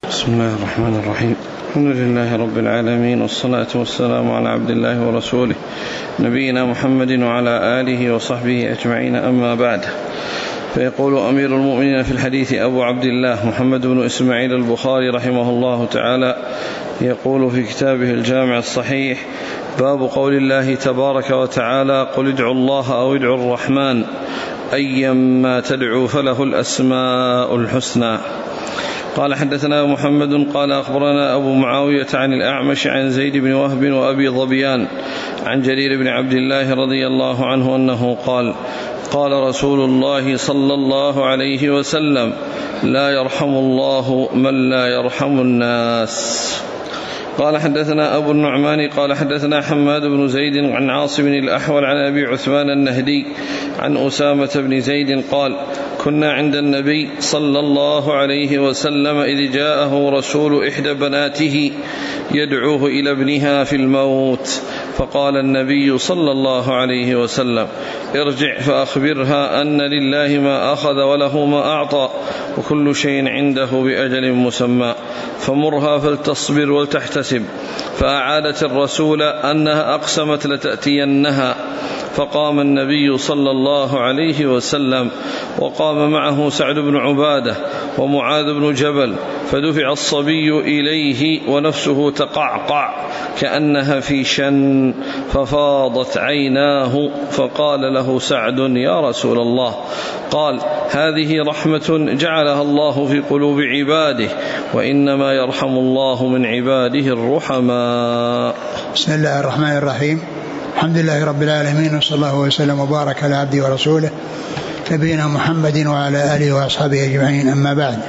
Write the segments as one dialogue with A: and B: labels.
A: بسم الله الرحمن الرحيم. الحمد لله رب العالمين، والصلاة والسلام على عبد الله ورسوله نبينا محمد وعلى آله وصحبه أجمعين، أما بعد. فيقول أمير المؤمنين في الحديث أبو عبد الله محمد بن إسماعيل البخاري رحمه الله تعالى، يقول في كتابه الجامع الصحيح: باب قول الله تبارك وتعالى: قل ادعوا الله أو ادعوا الرحمن أيما تدعوا فله الأسماء الحسنى. قال: حدثنا محمد قال أخبرنا أبو معاوية عن الأعمش عن زيد بن وهب وأبي ظبيان عن جرير بن عبد الله رضي الله عنه أنه قال: قال رسول الله صلى الله عليه وسلم: لا يرحم الله من لا يرحم الناس. قال: حدثنا أبو النعمان قال حدثنا حماد بن زيد عن عاصم الأحول عن أبي عثمان النهدي عن أسامة بن زيد قال: كنا عند النبي صلى الله عليه وسلم إذ جاءه رسول إحدى بناته يدعوه إلى ابنها في الموت، فقال النبي صلى الله عليه وسلم: ارجع فأخبرها أن لله ما أخذ وله ما أعطى وكل شيء عنده بأجل مسمى، فمرها فلتصبر ولتحتسب. فأعادت الرسول أنها أقسمت لتأتينها، فقام النبي صلى الله عليه وسلم وقام معه سعد بن عبادة ومعاذ بن جبل، فدفع الصبي إليه ونفسه تقعقع كأنها في شن، ففاضت عيناه، فقال له سعد: يا رسول الله. قال: هذه رحمة جعلها الله في قلوب عباده، وإنما يرحم الله من عباده الرحماء.
B: بسم الله الرحمن الرحيم. الحمد لله رب العالمين، وصلى الله وسلم وبارك على عبده ورسوله نبينا محمد وعلى آله وأصحابه أجمعين، أما بعد.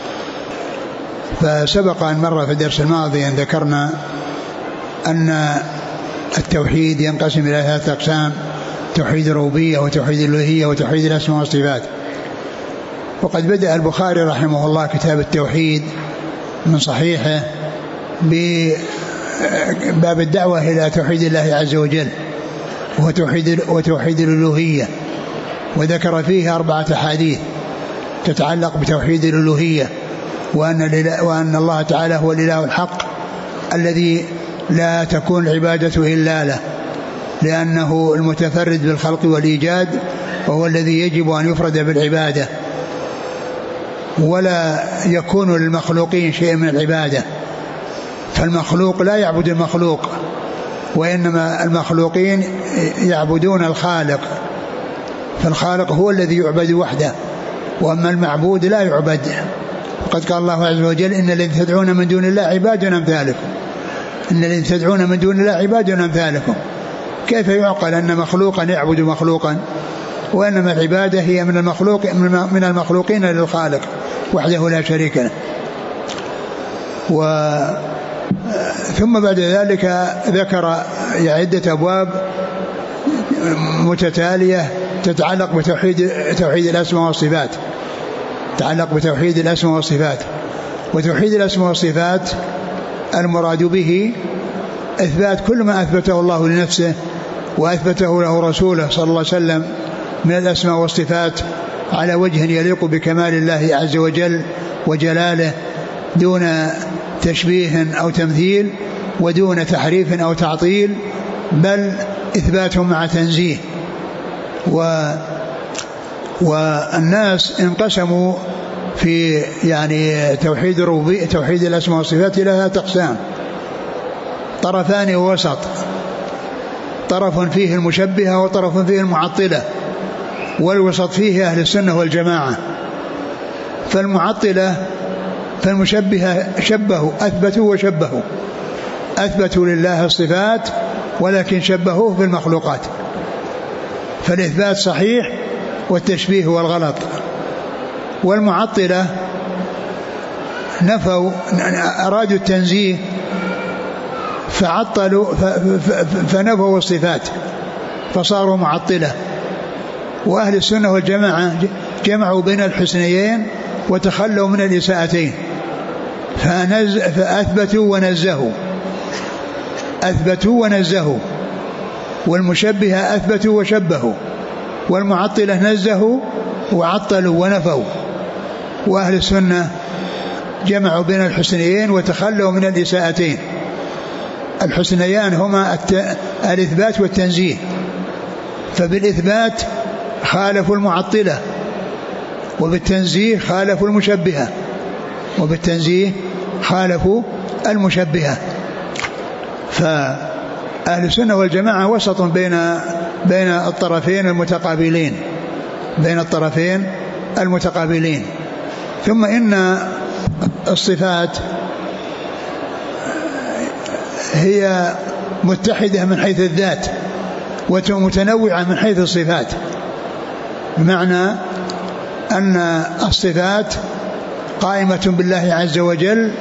B: فسبق أن مر في الدرس الماضي أن ذكرنا أن التوحيد ينقسم إلى 3 أقسام: توحيد الربوبية وتوحيد الألوهية وتوحيد الأسماء والصفات. وقد بدأ البخاري رحمه الله كتاب التوحيد من صحيحه باب الدعوة إلى توحيد الله عز وجل وتوحيد الألوهية، وذكر فيه 4 أحاديث تتعلق بتوحيد الألوهية، وأن الله تعالى هو الإله الحق الذي لا تكون العبادة إلا له، لأنه المتفرد بالخلق والإيجاد، وهو الذي يجب أن يفرد بالعبادة، ولا يكون للمخلوقين شيء من العبادة. فالمخلوق لا يعبد المخلوق، وإنما المخلوقين يعبدون الخالق، فالخالق هو الذي يعبد وحده، وأما المعبود لا يعبد. وقد قال الله عز وجل: إن الذين تدعون من دون الله عباد أمثالكم. إن الذين تدعون من دون الله عباد أمثالكم. كيف يعقل أن مخلوقا يعبد مخلوقا، وإنما العبادة هي من المخلوقين للخالق وحده لا شريك له. ثم بعد ذلك ذكر عدة أبواب متتالية تتعلق بتوحيد الأسماء والصفات، وتوحيد الأسماء والصفات المراد به إثبات كل ما أثبته الله لنفسه وأثبته له رسوله صلى الله عليه وسلم من الأسماء والصفات على وجه يليق بكمال الله عز وجل وجلاله، دون تشبيه أو تمثيل، ودون تحريف أو تعطيل، بل إثبات مع تنزيه. والناس انقسموا في توحيد الربوبية، توحيد الأسماء والصفات، إلى 3 أقسام: طرفان ووسط، طرف فيه المشبهة وطرف فيه المعطلة، والوسط فيه أهل السنة والجماعة. فالمشبهة أثبتوا لله الصفات ولكن شبهوه بالمخلوقات، فالإثبات صحيح والتشبيه هو الغلط. والمعطلة أرادوا التنزيه فنفوا الصفات فصاروا معطلة. وأهل السنة والجماعة جمعوا بين الحسنيين وتخلوا من الإساءتين، فأثبتوا ونزهوا، والمشبهة أثبتوا وشبهوا، والمعطلة نزهوا وعطلوا ونفوا. وأهل السنة جمعوا بين الحسنيين وتخلوا من الإساءتين. الحسنيان هما الإثبات والتنزيه، فبالإثبات خالفوا المعطلة، وبالتنزيه خالفوا المشبهة، وبالتنزيه خالفوا المشبهة. فأهل السنة والجماعة وسط بين الطرفين المتقابلين، بين الطرفين المتقابلين. ثم إن الصفات هي متحدة من حيث الذات ومتنوعة من حيث الصفات، بمعنى أن الصفات قائمة بالله عز وجل،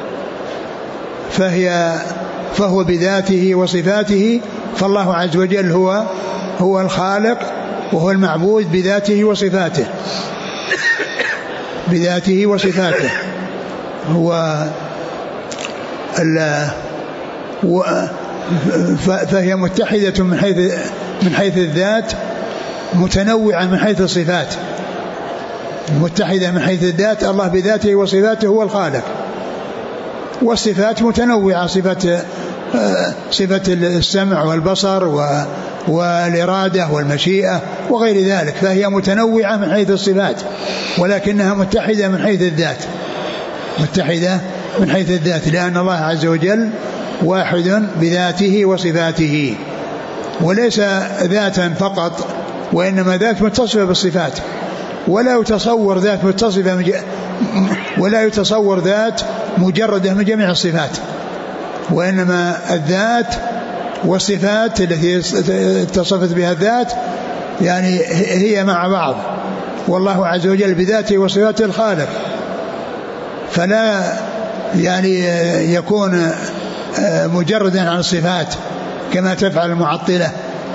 B: فهو بذاته وصفاته، فالله عز وجل هو الخالق وهو المعبود بذاته وصفاته، بذاته وصفاته. فهي متحدة من حيث الذات، متنوعة من حيث الصفات. متحدة من حيث الذات، الله بذاته وصفاته هو الخالق، والصفات متنوعة، صفة السمع والبصر والإرادة والمشيئة وغير ذلك، فهي متنوعة من حيث الصفات، ولكنها متحدة من حيث الذات، متحدة من حيث الذات، لأن الله عز وجل واحد بذاته وصفاته، وليس ذاتا فقط، وإنما ذات متصفة بالصفات، ولا يتصور ذات متصفة ولا يتصور ذات مجردة من جميع الصفات، وإنما الذات والصفات التي اتصفت بها الذات يعني هي مع بعض، والله عز وجل بذاته وصفاته الخالق، فلا يعني يكون مجردا عن الصفات كما تفعل المعطلة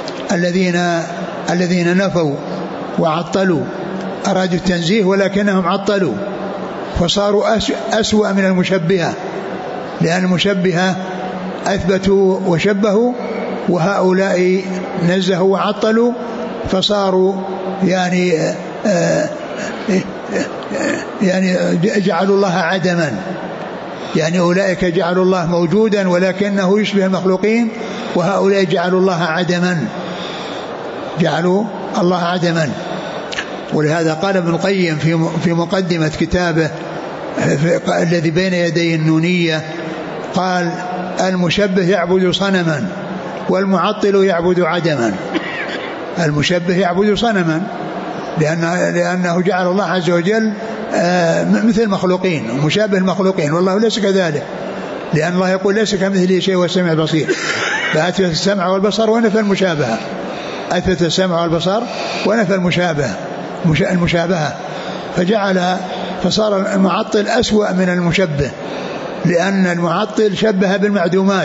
B: الذين نفوا وعطلوا، أرادوا التنزيه ولكنهم عطلوا، فصاروا أسوأ من المشبهة، لأن المشبهة أثبتوا وشبهوا، وهؤلاء نزهوا وعطلوا، فصاروا يعني جعلوا الله عدما، يعني أولئك جعلوا الله موجودا ولكنه يشبه المخلوقين، وهؤلاء جعلوا الله عدما، جعلوا الله عدما. ولهذا قال ابن القيم في مقدمة كتابه الذي بين يدي النونية، قال: المشبه يعبد صنما والمعطل يعبد عدما. المشبه يعبد صنما لأنه جعل الله عز وجل مثل المخلوقين ومشابه المخلوقين، والله ليس كذلك، لأن الله يقول: ليس كمثله شيء والسميع البصير، فأثبت السمع والبصر ونفى المشابهة، أثبت السمع والبصر ونفى المشابهة، فصار المعطل أسوأ من المشبه، لأن المعطل شبه بالمعدومات،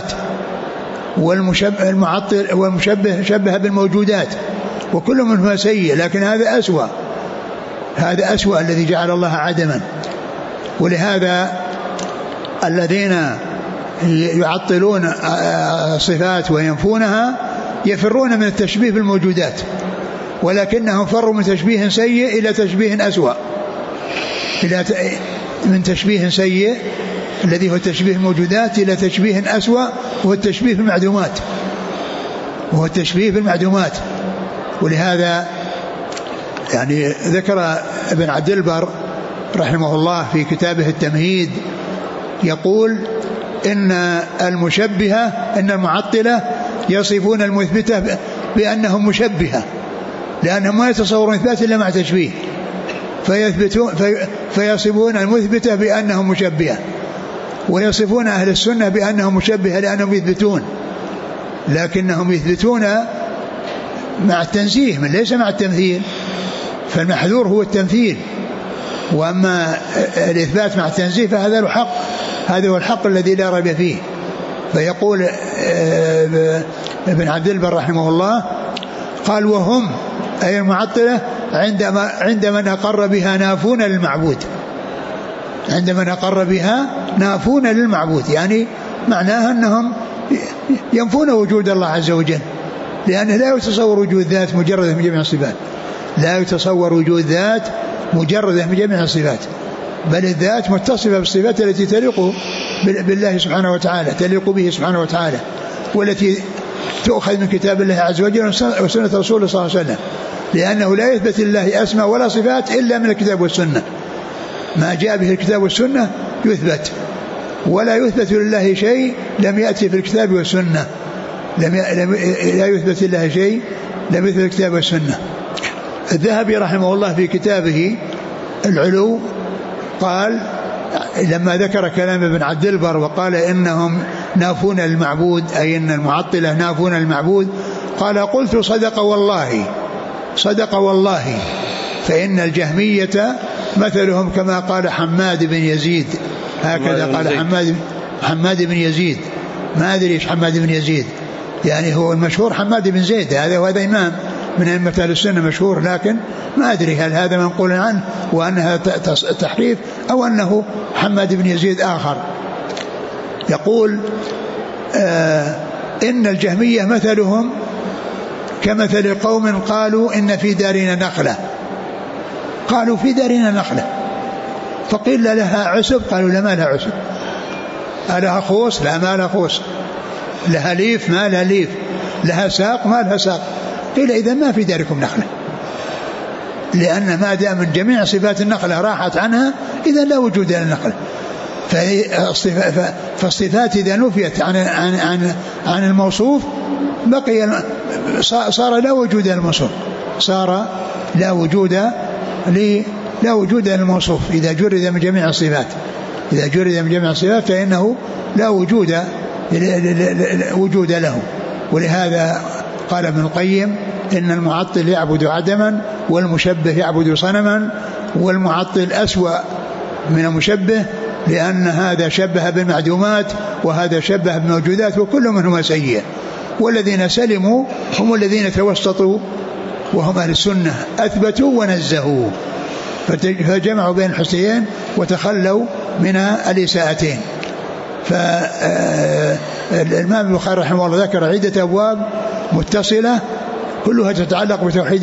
B: والمشبه شبه بالموجودات، وكل منهما سيء، لكن هذا أسوأ الذي جعل الله عدما. ولهذا الذين يعطلون الصفات وينفونها يفرون من التشبيه بالموجودات، ولكنهم فروا من تشبيه سيء إلى تشبيه أسوأ، من تشبيه سيء الذي هو تشبيه الموجودات إلى تشبيه أسوأ وهو التشبيه بالمعدومات، ولهذا يعني ذكر ابن عبد البر رحمه الله في كتابه التمهيد، يقول: إن المعطلة يصفون المثبتة بأنهم مشبهة، لأنهم ما يتصورون إثبات إلا مع تشبيه، فيصفون المثبتة بأنهم مشبهة، ويصفون أهل السنة بأنهم مشبهة لأنهم يثبتون، لكنهم يثبتون مع التنزيه من ليس مع التمثيل، فالمحذور هو التمثيل، وأما الإثبات مع التنزيه فهذا الحق، هذا هو الحق الذي لا ريب فيه. فيقول ابن عبد البر رحمه الله، قال: وهم أي المعطلة عندما أقر بها نافون للمعبود، عندما أقر بها نافون للمعبود، يعني معناها أنهم ينفون وجود الله عز وجل، لأنه لا يتصور وجود ذات مجردة من جميع الصفات، لا يتصور وجود ذات مجردة من جميع الصفات، بل الذات متصفة بالصفات التي تليق بالله سبحانه وتعالى، تليق به سبحانه وتعالى، والتي تؤخذ من كتاب الله عز وجل وسنة رسوله صلى الله عليه وسلم، لأنه لا يثبت لله أسماء ولا صفات إلا من الكتاب والسنة. ما جاء به الكتاب والسنة يثبت، ولا يثبت لله شيء لم يأتي في الكتاب والسنة، لا يثبت لله شيء لم يثبت في الكتاب والسنة. الذهبي رحمه الله في كتابه العلو قال لما ذكر كلام ابن عبد البر وقال إنهم نافون المعبود، أي إن المعطلة نافون المعبود، قال قلت صدق والله فإن الجهمية مثلهم كما قال حماد بن يزيد، هكذا قال حماد بن يزيد، ما أدري إيش حماد بن يزيد، يعني هو المشهور حماد بن زيد، هذا إمام من أئمة أهل السنة مشهور، لكن ما أدري هل هذا منقول عنه وأنها تحريف أو أنه حماد بن يزيد آخر. يقول إن الجهمية مثلهم كمثل قوم قالوا إن في دارنا نخلة، قالوا في دارنا نخلة، فقيل لها عسب، قالوا لا ما لها عسب، لها خوص، لا ما لها خوص، لها ليف، ما لها ليف، لها ساق، ما لها ساق، قيل إذا ما في داركم نخلة، لأن ما دام من جميع صفات النخلة راحت عنها إذا لا وجود للنخلة. فالصفات إذا نفيت عن الموصوف بقي صار لا وجود للموصوف، صار لا وجود للموصوف إذا جرد من جميع الصفات، إذا جرد من جميع الصفات فإنه لا وجود له. ولهذا قال ابن القيم إن المعطل يعبد عدما والمشبه يعبد صنما، والمعطل أسوأ من المشبه لأن هذا شبه بالمعدومات وهذا شبه بالموجودات وكل منهما سيء. والذين سلموا هم الذين توسطوا وهم أهل السنة، أثبتوا ونزهوا، فجمعوا بين الحسنيين وتخلوا من الإساءتين. فالإمام البخاري رحمه الله ذكر عدة أبواب متصلة كلها تتعلق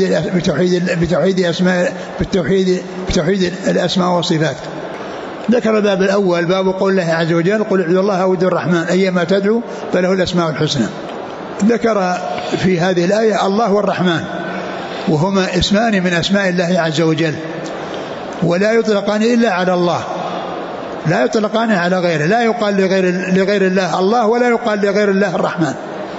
B: بتوحيد الأسماء والصفات. ذكر الباب الأول باب قول الله عز وجل قل اعبدوا الله أو ادعوا الرحمن أيما تدعوا فله الأسماء الحسنى. ذكر في هذه الآية الله والرحمن، وهما اسمان من أسماء الله عز وجل، ولا يطلقان إلا على الله، لا يطلقان على غيره، لا يقال لغير الله الله ولا يقال لغير الله الرحمن.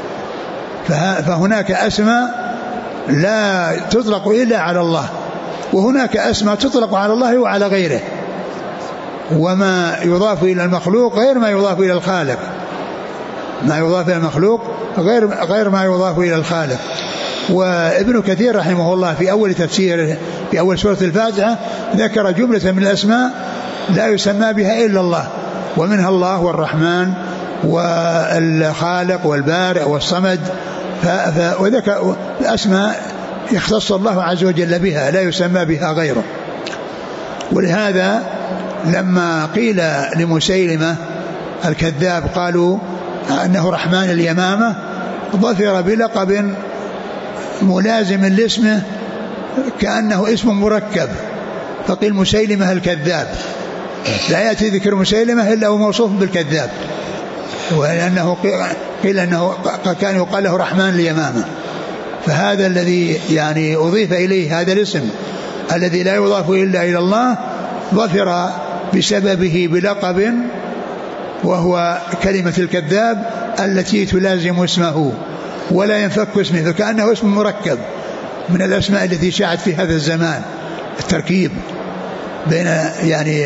B: فهناك أسماء لا تطلق إلا على الله، وهناك أسماء تطلق على الله وعلى غيره، وما يضاف إلى المخلوق غير ما يضاف إلى الخالق، ما يضاف إلى المخلوق غير ما يضاف إلى الخالق. وابن كثير رحمه الله في أول تفسيره في أول سورة الفاتحة ذكر جملة من الأسماء لا يسمى بها إلا الله، ومنها الله والرحمن والخالق والبارئ والصمد، وذكر أسماء يختص الله عز وجل بها لا يسمى بها غيره. ولهذا لما قيل لمسيلمة الكذاب قالوا أنه رحمن اليمامة ظفر بلقب ملازم لاسمه كأنه اسم مركب، فقيل مسيلمة الكذاب، لا يأتي ذكر مسيلمة إلا هو موصوف بالكذاب، ولأنه قيل أنه كان يقال له رحمن اليمامة. فهذا الذي يعني أضيف إليه هذا الاسم الذي لا يضاف إلا إلى الله ظفر بسببه بلقب وهو كلمة الكذاب التي تلازم اسمه ولا ينفك اسمه، فكأنه اسم مركب من الأسماء التي شاعت في هذا الزمان، التركيب بين يعني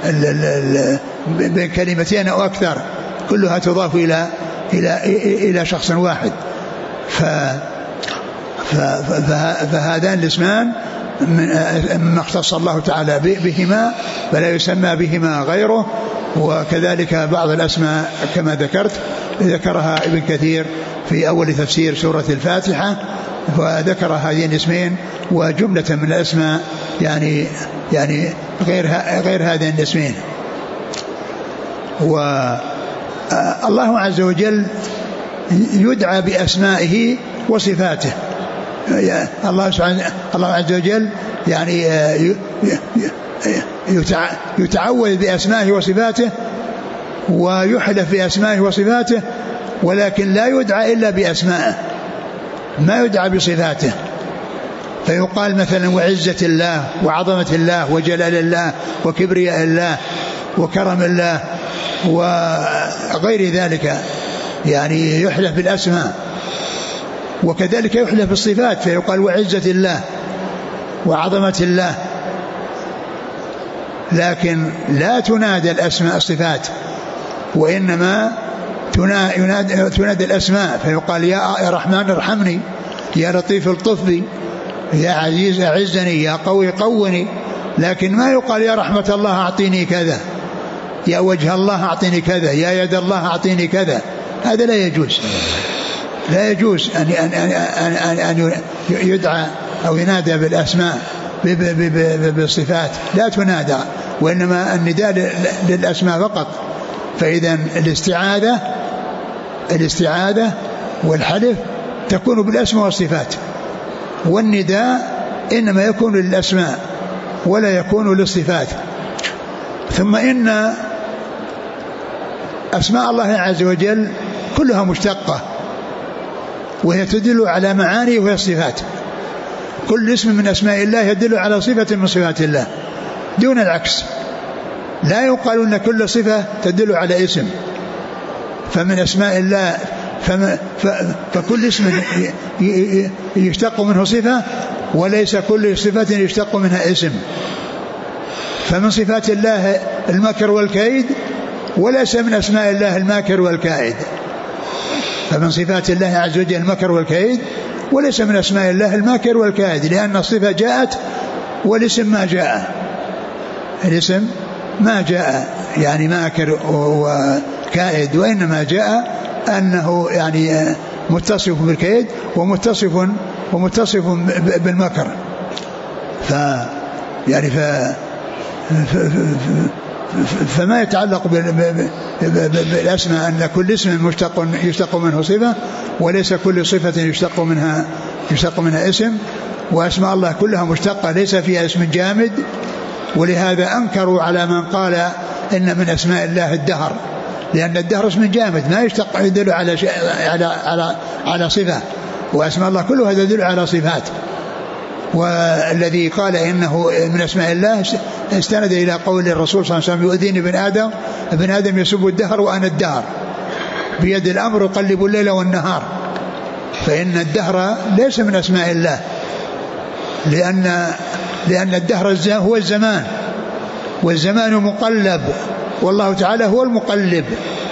B: بين كلمتين أو أكثر كلها تضاف إلى شخص واحد. فهذان الاسمان مما اختص الله تعالى بهما فلا يسمى بهما غيره. وكذلك بعض الأسماء كما ذكرت ذكرها ابن كثير في أول تفسير سورة الفاتحة، وذكر هذين الاسمين وجملة من الأسماء يعني غير هذين الاسمين. والله عز وجل يدعى بأسمائه وصفاته. الله عز وجل يعني يتعوذ بأسمائه وصفاته ويحلف بأسمائه وصفاته، ولكن لا يدعى إلا بأسمائه، ما يدعى بصفاته. فيقال مثلا وعزة الله وعظمة الله وجلال الله وكبرياء الله وكرم الله وغير ذلك، يعني يحلف بالأسماء. وكذلك يحلف بالصفات، فيقال وعزة الله وعظمة الله، لكن لا تنادى الأسماء الصفات، وإنما تنادى الأسماء، فيقال يا رحمن ارحمني، يا لطيف الطف بي، يا عزيز أعزني، يا قوي قوني، لكن ما يقال يا رحمة الله أعطيني كذا، يا وجه الله أعطيني كذا، يا يد الله أعطيني كذا. هذا لا يجوز، لا يجوز أن يدعى أو ينادى بالأسماء بالصفات، لا تنادى، وإنما النداء للأسماء فقط. فإذا الاستعاذة والحلف تكون بالأسماء والصفات، والنداء إنما يكون للأسماء ولا يكون للصفات. ثم إن أسماء الله عز وجل كلها مشتقة، وهي تدل على معاني وهي الصفات. كل اسم من أسماء الله يدل على صفة من صفات الله دون العكس. لا يقال أن كل صفة تدل على اسم، فمن أسماء الله فكل اسم يشتق منه صفة، وليس كل صفة يشتق منها اسم. فمن صفات الله المكر والكيد، وليس من أسماء الله الماكر والكائد. فمن صفات الله عز وجل المكر والكيد، وليس من أسماء الله الماكر والكائد، لأن الصفة جاءت والاسم ما جاء. الاسم ما جاء يعني ماكر وكائد، وإنما جاء أنه يعني متصف بالكيد ومتصف بالمكر. يعني فما يتعلق بالأسماء أن كل اسم يشتق منه صفة، وليس كل صفة يشتق منها اسم. وأسماء الله كلها مشتقة، ليس فيها اسم جامد. ولهذا أنكروا على من قال إن من أسماء الله الدهر، لأن الدهر اسم جامد ما يشتق يدل على صفة، وأسماء الله كلها تدل على صفات. والذي قال إنه من أسماء الله استند إلى قول الرسول صلى الله عليه وسلم يؤذيني ابن آدم يسب الدهر وأنا الدهر، بيد الأمر يقلب الليل والنهار. فإن الدهر ليس من أسماء الله، لأن الدهر هو الزمان، والزمان مقلب، والله تعالى هو المقلب.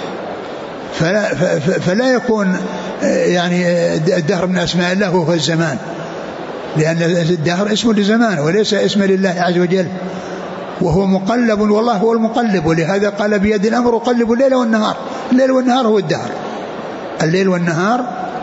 B: فلا يكون يعني الدهر من أسماء الله وهو الزمان، لأن الدهر اسم لزمان وليس اسم لله عز وجل، وهو مقلب، والله هو المقلب. ولهذا قال بيد الأمر يقلب الليل والنهار. الليل والنهار هو الدهر، الليل والنهار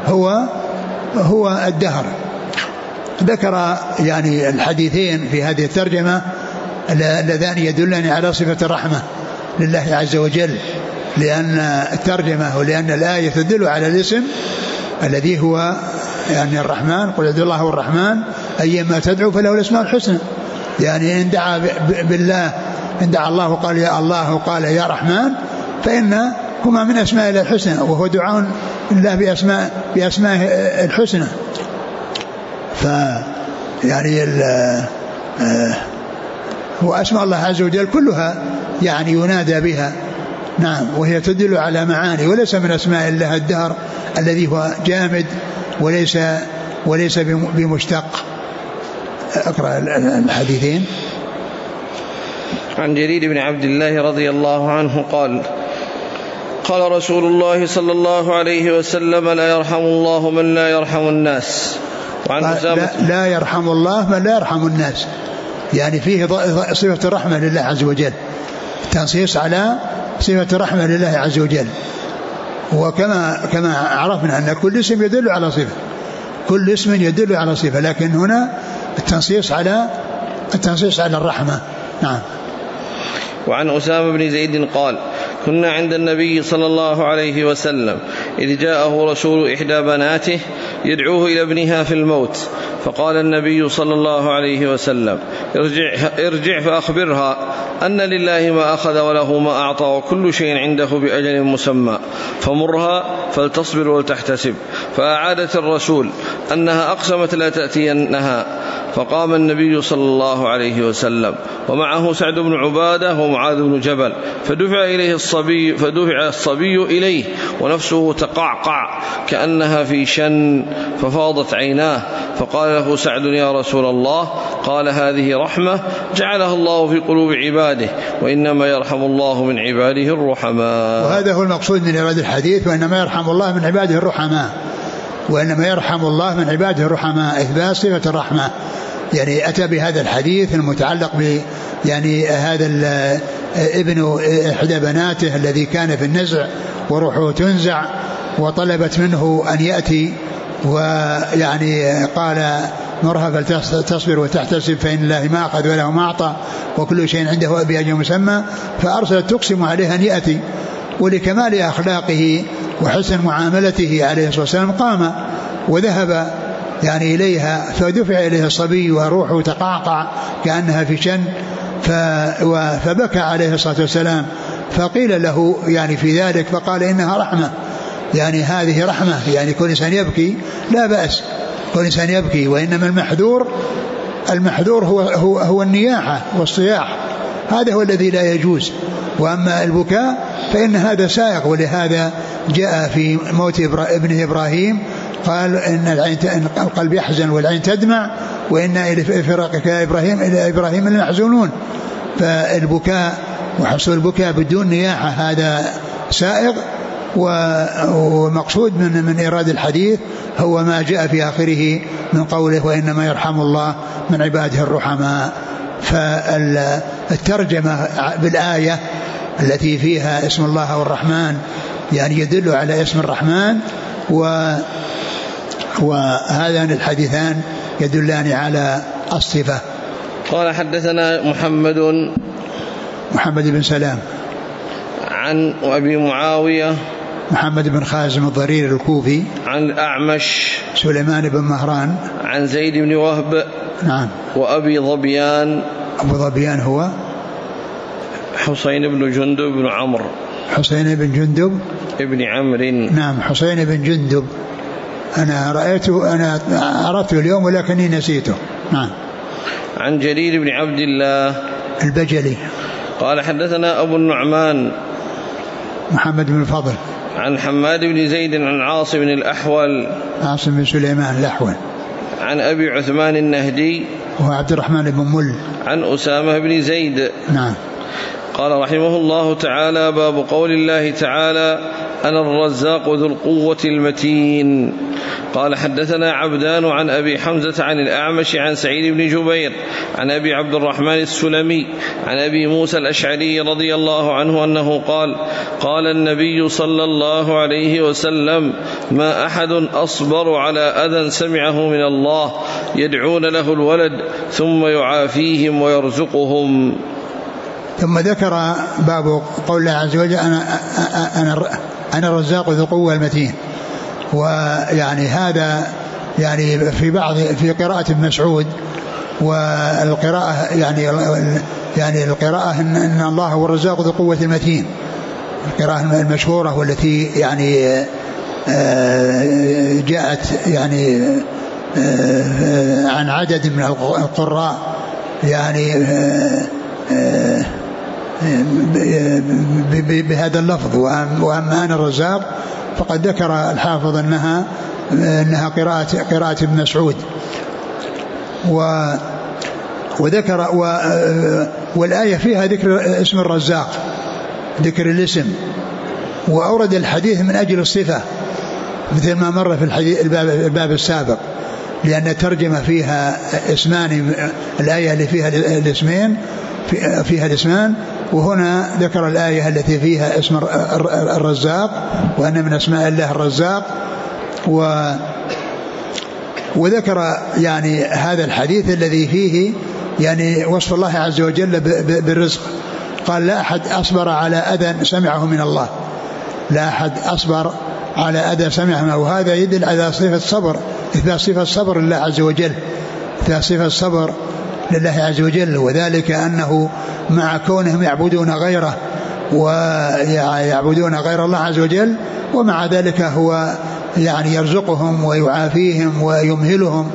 B: هو الدهر. ذكر يعني الحديثين في هذه الترجمة اللذان يدلان على صفة الرحمة لله عز وجل، لأن الترجمة ولأن الآية تدل على الاسم الذي هو يعني الرحمن، قل ادعوا الله الرحمن أيما تدعو فله الأسماء الحسنى. يعني إن دعا بالله، إن دعا الله قال يا الله وقال يا رحمن، فإن هما من أسماء الله الحسنى، وهو دعاء الله بأسماء الحسنى. يعني وأسماء الله عز وجل كلها يعني ينادى بها، نعم، وهي تدل على معاني، وليس من أسماء الله الدهر الذي هو جامد وليس بمشتق. أقرأ الحديثين.
A: عن جرير بن عبد الله رضي الله عنه قال قال رسول الله صلى الله عليه وسلم لا يرحم الله من لا يرحم الناس. وعن
B: لا يرحم الله من لا يرحم الناس، يعني فيه صفة الرحمة لله عز وجل، تنصيص على صفة الرحمة لله عز وجل. وكما عرفنا أن كل اسم يدل على صفة، كل اسم يدل على صفة، لكن هنا التنصيص على الرحمة. نعم.
A: وعن أسامة بن زيد قال كنا عند النبي صلى الله عليه وسلم إذ جاءه رسول إحدى بناته يدعوه إلى ابنها في الموت، فقال النبي صلى الله عليه وسلم: ارجع فأخبرها أن لله ما أخذ وله ما أعطى وكل شيء عنده بأجل مسمى، فمرها فلتصبر ولتحتسب. فأعادت الرسول أنها أقسمت لا تأتينها. فقام النبي صلى الله عليه وسلم ومعه سعد بن عبادة ومعاذ بن جبل، فدفع الصبي إليه ونفسه تقعقع كأنها في شن، ففاضت عيناه. فقال له سعد: يا رسول الله. قال: هذه رحمة جعلها الله في قلوب عباده، وإنما يرحم الله من عباده الرحماء.
B: وهذا هو المقصود من إيراد الحديث: وإنما يرحم الله من عباده الرحماء. وإنما يرحم الله من عباده الرحماء، إثبات صفة الرحمة. يعني أتى بهذا الحديث المتعلق يعني هذا ابن إحدى بناته الذي كان في النزع وروحه تنزع، وطلبت منه أن يأتي، ويعني قال: مرها فلتصبر وتحتسب فإن الله ما أخذ وله ما أعطى وكل شيء عنده بأجل مسمى. فأرسلت تقسم عليه أن يأتي، ولكمال أخلاقه وحسن معاملته عليه الصلاة والسلام قام وذهب يعني إليها، فدفع إليه الصبي وروحه تقعقع كأنها في شن، فبكى عليه الصلاة والسلام. فقيل له يعني في ذلك، فقال: إنها رحمة، يعني هذه رحمة، يعني كل إنسان يبكي لا بأس، كل إنسان يبكي، وإنما المحذور هو النياحة والصياح، هذا هو الذي لا يجوز. وأما البكاء فإن هذا سائق، ولهذا جاء في موت ابنه إبراهيم قال: إن القلب يحزن والعين تدمع، وإنا إلى فراقك يا إبراهيم إلى إبراهيم المحزونون. فالبكاء وحصول البكاء بدون نياحة هذا سائغ. ومقصود من إيراد الحديث هو ما جاء في آخره من قوله: وإنما يرحم الله من عباده الرحماء. فالترجمة بالآية التي فيها اسم الله والرحمن يعني يدل على اسم الرحمن، وهذان الحديثان يدلان على الصفة.
A: قال: حدثنا محمد
B: بن سلام
A: عن أبي معاوية
B: محمد بن خازم الضرير الكوفي،
A: عن الأعمش
B: سليمان بن مهران،
A: عن زيد بن وهب.
B: نعم.
A: وأبي ظبيان.
B: أبو ظبيان هو
A: حسين بن جندب بن عمرو.
B: حسين بن جندب
A: ابن عمرو.
B: نعم، حسين بن جندب، أنا رأيته، أنا عرفته اليوم ولكني نسيته. نعم.
A: عن جرير بن عبد الله
B: البجلي.
A: قال: حدثنا أبو النعمان
B: محمد بن الفضل،
A: عن حماد بن زيد عن عاصم بن الأحول،
B: عاصم بن سليمان الأحول،
A: عن أبي عثمان النهدي
B: وهو عبد الرحمن بن مل،
A: عن أسامة بن زيد.
B: نعم.
A: قال رحمه الله تعالى: باب قول الله تعالى: أنا الرزاق ذو القوة المتين. قال: حدثنا عبدان عن أبي حمزة عن الأعمش عن سعيد بن جبير عن أبي عبد الرحمن السلمي عن أبي موسى الأشعري رضي الله عنه أنه قال: قال النبي صلى الله عليه وسلم: ما أحد أصبر على أذى سمعه من الله يدعون له الولد ثم يعافيهم ويرزقهم.
B: ثم ذكر باب قول الله عز وجل: أنا الرزاق ذو القوة المتين. ويعني هذا يعني في قراءة ابن مسعود، والقراءة يعني القراءة إن الله هو الرزاق ذو القوة المتين، القراءة المشهورة والتي يعني جاءت يعني عن عدد من القراء يعني بهذا اللفظ. وأما أنا الرزاق فقد ذكر الحافظ أنها قراءة ابن مسعود. وذكر والآية فيها ذكر اسم الرزاق، ذكر الاسم، وأورد الحديث من أجل الصفة مثل ما مر في الباب السابق، لأن الترجمة فيها اسمان، الآية اللي فيها الاسمين فيها الاسمان، وهنا ذكر الآية التي فيها اسم الرزاق وأن من أسماء الله الرزاق. وذكر يعني هذا الحديث الذي فيه يعني وصف الله عز وجل بالرزق. قال: لا أحد أصبر على أذى سمعه من الله، لا أحد أصبر على أذى سمعهم، وهذا يدل على صفة الصبر، إثبات صفة الصبر لله عز وجل، إثبات صفة الصبر لله عز وجل. وذلك أنه مع كونهم يعبدون غيره ويعبدون غير الله عز وجل، ومع ذلك هو يعني يرزقهم ويعافيهم ويمهلهم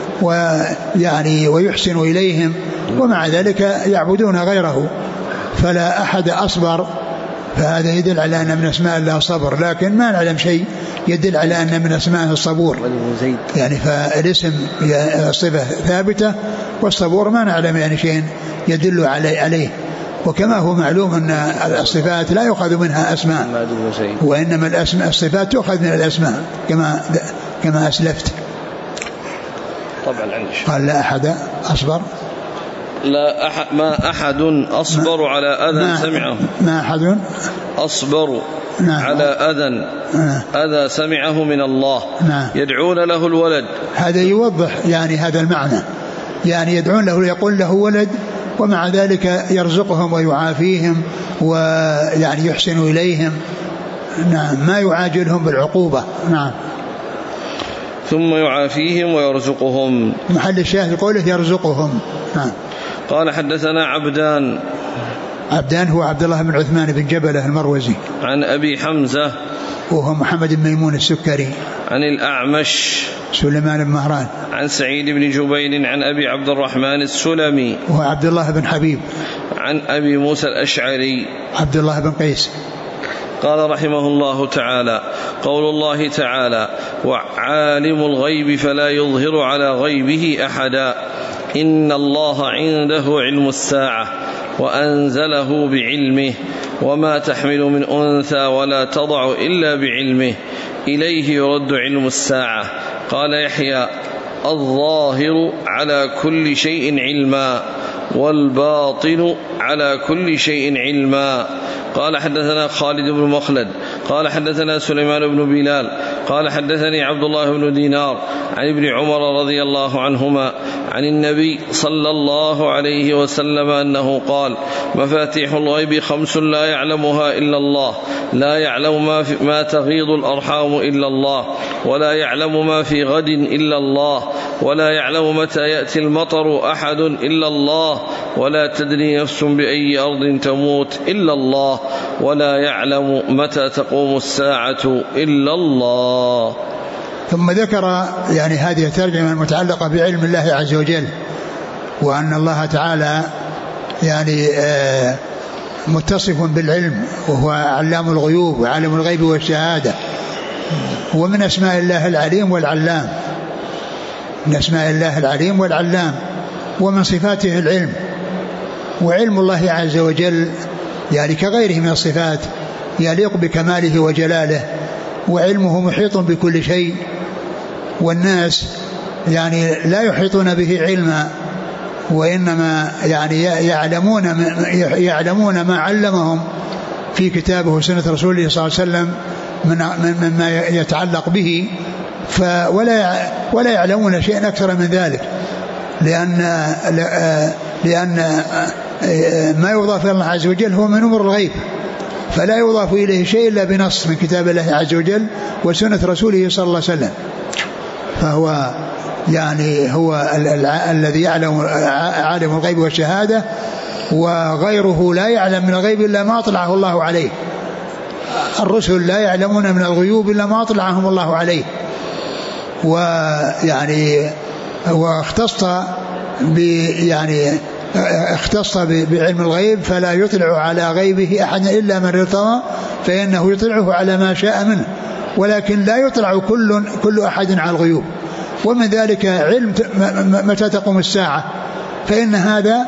B: ويحسن إليهم، ومع ذلك يعبدون غيره، فلا أحد أصبر. فهذا يدل على أن من أسماء الله صبر، لكن ما نعلم شيء يدل على أن من أسماء الصبور، يعني فالاسم صفة ثابتة، والصبور ما نعلم يعني شيء يدل عليه. وكما هو معلوم أن الصفات لا يؤخذ منها أسماء، وإنما الصفات تؤخذ من الأسماء كما أسلفت.
A: طبعا
B: قال لا أحد أصبر،
A: ما أحد أصبر على أذى سمعه،
B: ما أحد
A: أصبر على أذى سمعه من الله، يدعون له الولد.
B: هذا يوضح يعني هذا المعنى، يعني يدعون له، يقول له ولد، ومع ذلك يرزقهم ويعافيهم ويعني يحسن إليهم، نعم، ما يعاجلهم بالعقوبة. نعم.
A: ثم يعافيهم ويرزقهم،
B: محل الشاهد قوله يرزقهم. نعم.
A: قال حدثنا عبدان
B: هو عبد الله بن عثمان بن جبلة المروزي،
A: عن أبي حمزة
B: وهو محمد بن ميمون السكري،
A: عن الأعمش
B: سليمان بن مهران،
A: عن سعيد بن جبير عن أبي عبد الرحمن السلمي،
B: وهو عبد الله بن حبيب،
A: عن أبي موسى الأشعري
B: عبد الله بن قيس.
A: قال رحمه الله تعالى: قول الله تعالى: وعالم الغيب فلا يظهر على غيبه أحدا، إن الله عنده علم الساعة وأنزله بعلمه، وما تحمل من أنثى ولا تضع إلا بعلمه، إليه يرد علم الساعة. قال يحيى: الظاهر على كل شيء علما، والباطن على كل شيء علما. قال حدثنا خالد بن مخلد قال حدثنا سليمان بن بلال قال حدثني عبد الله بن دينار عن ابن عمر رضي الله عنهما عن النبي صلى الله عليه وسلم أنه قال: مفاتيح الغيب 5 لا يعلمها إلا الله، لا يعلم ما تغيض الأرحام إلا الله، ولا يعلم ما في غد إلا الله، ولا يعلم متى يأتي المطر أحد إلا الله، ولا تدري نفس بأي أرض تموت إلا الله، ولا يعلم متى تقوم الساعة إلا الله.
B: ثم ذكر يعني هذه الترجمة المتعلقة بعلم الله عز وجل، وأن الله تعالى يعني متصف بالعلم، وهو علام الغيوب وعالم الغيب والشهادة، ومن أسماء الله العليم والعلام، من أسماء الله العليم والعلام، ومن صفاته العلم. وعلم الله عز وجل يعني كغيره من الصفات يليق بكماله وجلاله، وعلمه محيط بكل شيء، والناس يعني لا يحيطون به علما، وإنما يعني يعلمون ما علمهم في كتابه وسنة رسوله صلى الله عليه وسلم مما يتعلق به، ولا يعلمون شيئا أكثر من ذلك، لأن ما يضاف إلى الله عز وجل هو من أمور الغيب، فلا يضاف إليه شيء إلا بنص من كتاب الله عز وجل وسنة رسوله صلى الله عليه وسلم. فهو يعني هو الذي يعلم عالم الغيب والشهادة، وغيره لا يعلم من الغيب إلا ما أطلعه الله عليه. الرسل لا يعلمون من الغيوب إلا ما أطلعهم الله عليه، ويعني واختص بعلم الغيب، فلا يطلع على غيبه أحد إلا من ارتضى، فإنه يطلعه على ما شاء منه، ولكن لا يطلع كل أحد على الغيوب. ومن ذلك علم متى تقوم الساعة، فإن هذا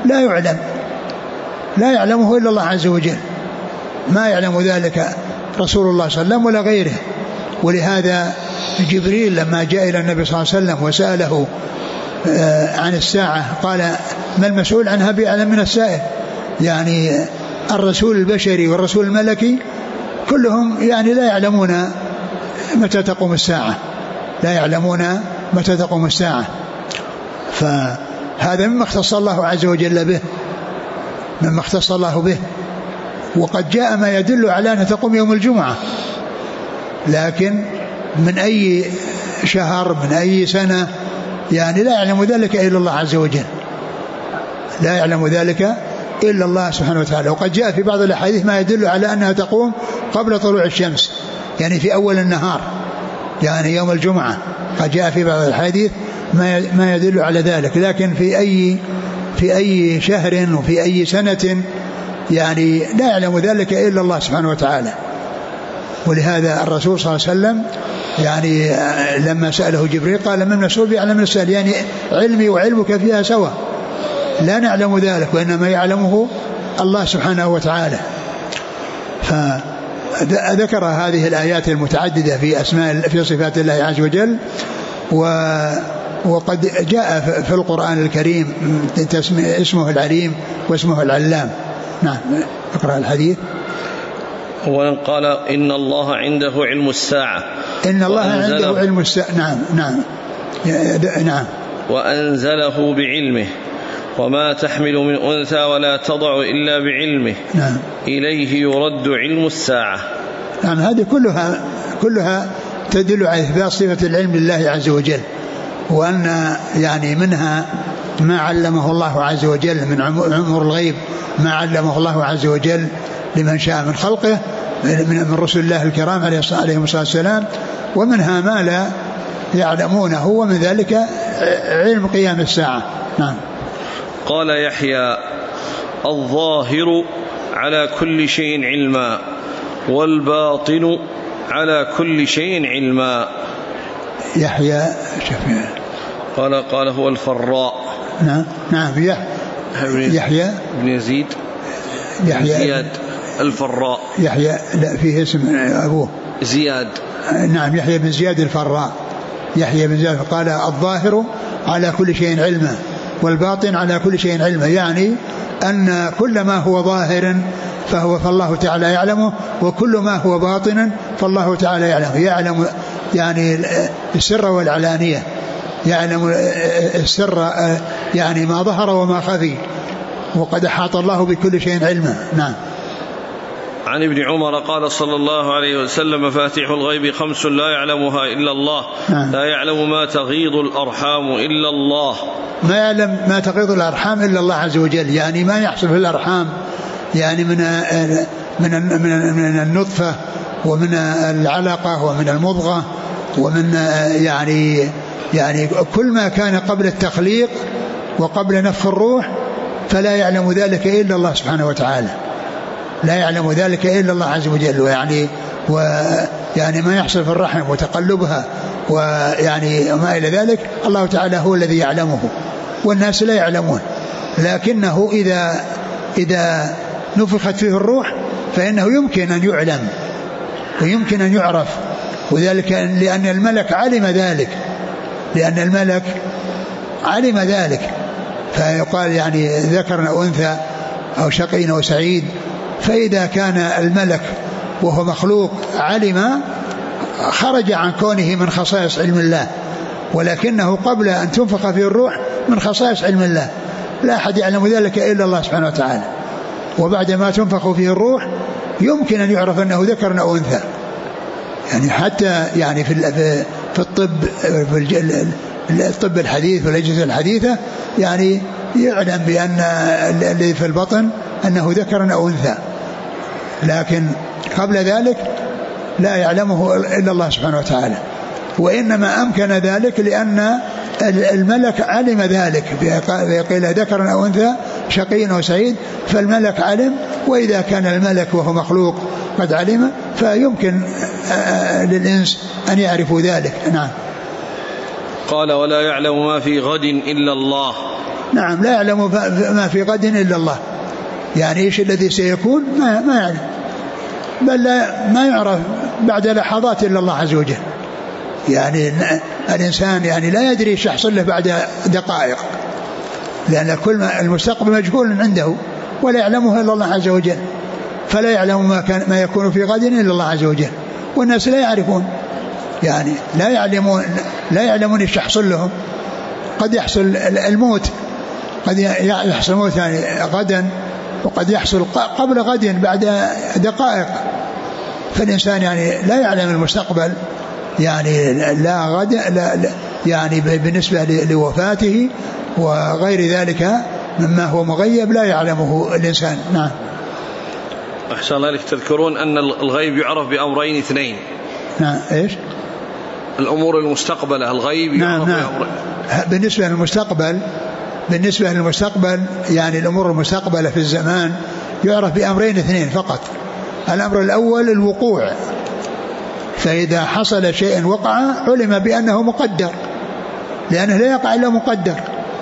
B: لا يعلمه إلا الله عز وجل، ما يعلم ذلك رسول الله صلى الله عليه وسلم ولا غيره. ولهذا جبريل لما جاء إلى النبي صلى الله عليه وسلم وسأله عن الساعة قال: ما المسؤول عنها بأعلم من السائل. يعني الرسول البشري والرسول الملكي كلهم يعني لا يعلمون متى تقوم الساعة، فهذا مما اختص الله عز وجل به، وقد جاء ما يدل على أن تقوم يوم الجمعة، لكن من أي شهر من أي سنة يعني لا يعلم ذلك إلا الله عز وجل، لا يعلم ذلك إلا الله سبحانه وتعالى. وقد جاء في بعض الأحاديث ما يدل على أنها تقوم قبل طلوع الشمس، يعني في أول النهار، يعني يوم الجمعة. قد جاء في بعض الحديث ما يدل على ذلك، لكن في أي شهر وفي أي سنة يعني لا يعلم ذلك إلا الله سبحانه وتعالى. ولهذا الرسول صلى الله عليه وسلم يعني لما سأله جبريل قال من مسؤول يعلم السائل، يعني علمي وعلمك فيها سوا، لا نعلم ذلك وإنما يعلمه الله سبحانه وتعالى. فذكر هذه الآيات المتعددة في صفات الله عز وجل. وقد جاء في القرآن الكريم اسمه العليم واسمه العلام. نعم، اقرأ الحديث.
A: أولا قال إن الله عنده علم الساعة،
B: إن الله عنده علم الساعة. نعم
A: وأنزله بعلمه، وما تحمل من أنثى ولا تضع إلا بعلمه.
B: نعم.
A: إليه يرد علم الساعة.
B: نعم، هذه كلها تدل على إثبات صفة العلم لله عز وجل، وأن يعني منها ما علمه الله عز وجل من أمور الغيب، ما علمه الله عز وجل لمن شاء من خلقه من رسل الله الكرام عليهم الصلاة والسلام، ومنها ما لا يعلمونه، ومن ذلك علم قيام الساعة. نعم.
A: قال يحيى الظاهر على كل شيء علما، والباطن على كل شيء علما.
B: يحيى
A: قال هو الفراء.
B: نعم يحيى
A: بن يزيد زياد الفراء.
B: يحيى لا فيه اسم أبوه
A: زياد.
B: نعم، يحيى بن زياد الفراء. يحيى بن زياد قال الظاهر على كل شيء علما والباطن على كل شيء علما، يعني أن كل ما هو ظاهر فالله تعالى يعلمه، وكل ما هو باطن فالله تعالى يعلم يعني السر والعلانية، يعلم السر يعني ما ظهر وما خفي، وقد أحاط الله بكل شيء علما. نعم.
A: عن ابن عمر قال صلى الله عليه وسلم مفاتيح الغيب 5 لا يعلمها إلا الله.
B: نعم.
A: لا يعلم ما تغيض الأرحام إلا الله.
B: ما يعلم ما تغيض الأرحام إلا الله عز وجل، يعني ما يحصل في الأرحام يعني من النطفة ومن العلقة ومن المضغة ومن يعني كل ما كان قبل التخليق وقبل نفخ الروح، فلا يعلم ذلك إلا الله سبحانه وتعالى، لا يعلم ذلك إلا الله عز وجل. ويعني ما يحصل في الرحم وتقلبها ويعني وما إلى ذلك الله تعالى هو الذي يعلمه، والناس لا يعلمون، لكنه إذا نفخت فيه الروح فإنه يمكن أن يعلم ويمكن أن يعرف، وذلك لأن الملك علم ذلك، فيقال يعني ذكر أو أنثى أو شقي أو سعيد. فإذا كان الملك وهو مخلوق علم، خرج عن كونه من خصائص علم الله، ولكنه قبل أن تنفخ فيه الروح من خصائص علم الله، لا أحد يعلم ذلك إلا الله سبحانه وتعالى. وبعد ما تنفخ فيه الروح يمكن أن يعرف أنه ذكر أو أنثى، يعني حتى يعني في الطب، في الطب الحديث والأجهزة الحديثة، يعني يعلم بأن الذي في البطن أنه ذكر أو أنثى، لكن قبل ذلك لا يعلمه إلا الله سبحانه وتعالى. وإنما أمكن ذلك لأن الملك علم ذلك، قيل ذكر أو أنثى شقي أو سعيد، فالملك علم، وإذا كان الملك وهو مخلوق قد علم فيمكن للإنس أن يعرفوا ذلك. نعم.
A: قال ولا يعلم ما في غد إلا الله.
B: نعم، لا يعلم ما في غد إلا الله، يعني إيش الذي سيكون ما يعلم، بل ما يعرف بعد لحظات إلا الله عز وجل. يعني الإنسان يعني لا يدري ايش يحصل له بعد دقائق، لأن كل المستقبل مجهول عنده ولا يعلمه إلا الله عز وجل، فلا يعلم ما يكون في غد إلا الله عز وجل، والناس لا يعرفون، يعني لا يعلمون ايش يحصل لهم. قد يحصل الموت، قد يحصل موت يعني غدا، وقد يحصل قبل غد بعد دقائق، فالإنسان يعني لا يعلم المستقبل، يعني لا غد لا يعني بالنسبة لوفاته وغير ذلك مما هو مغيب لا يعلمه الإنسان. نعم.
A: أحسن الله إليك. تذكرون أن الغيب يعرف بأمرين اثنين.
B: نعم. إيش؟
A: الأمور المستقبلة الغيب يعرف بأمرين.
B: بالنسبة للمستقبل يعني الأمور المستقبلة في الزمان يعرف بأمرين اثنين فقط. الأمر الأول الوقوع، فإذا حصل شيء وقع علم بأنه مقدر، لأنه لا يقع إلا مقدر.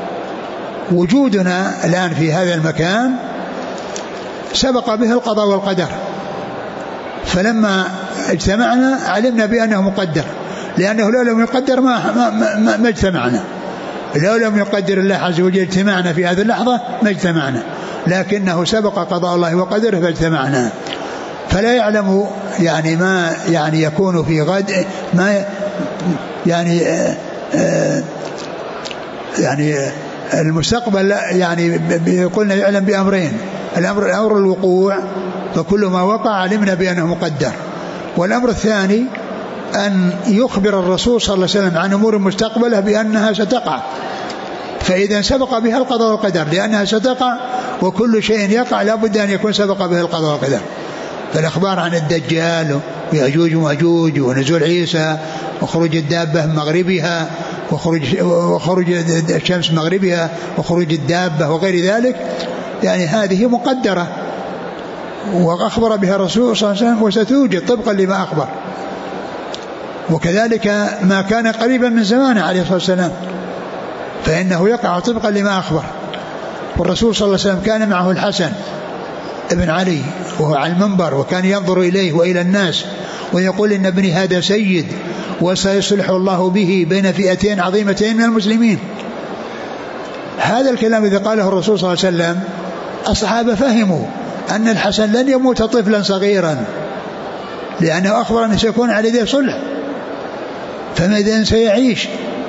B: وجودنا الآن في هذا المكان سبق به القضاء والقدر، فلما اجتمعنا علمنا بأنه مقدر، لأنه لو لم يقدر ما اجتمعنا. لو لم يقدر الله عز وجل اجتماعنا في هذه اللحظة ما اجتمعنا، لكنه سبق قضاء الله وقدره فاجتمعنا. فلا يعلم يعني ما يعني يكون في غد، ما يعني المستقبل يعني قلنا يعلم بأمرين. الأمر الوقوع، فكل ما وقع علمنا بأنه مقدر. والأمر الثاني أن يخبر الرسول صلى الله عليه وسلم عن أمور مستقبلة بأنها ستقع، فإذا سبق بها القضاء والقدر لأنها ستقع، وكل شيء يقع لا بد أن يكون سبق به القضاء والقدر. فالأخبار عن الدجال ويأجوج ومأجوج ونزول عيسى وخروج الدابة من مغربها وخروج الشمس مغربها وخروج الدابة وغير ذلك، يعني هذه مقدرة وأخبر بها الرسول صلى الله عليه وسلم وستوجد طبقا لما أخبر. وكذلك ما كان قريبا من زمانه عليه الصلاة والسلام فإنه يقع طبقا لما أخبر. والرسول صلى الله عليه وسلم كان معه الحسن ابن علي وهو على المنبر، وكان ينظر إليه وإلى الناس ويقول إن ابني هذا سيد وسيصلح الله به بين فئتين عظيمتين من المسلمين. هذا الكلام إذا قاله الرسول صلى الله عليه وسلم الصحابة فهموا أن الحسن لن يموت طفلا صغيرا، لأنه أخبر أنه سيكون على يده صلح، فماذا سيعيش.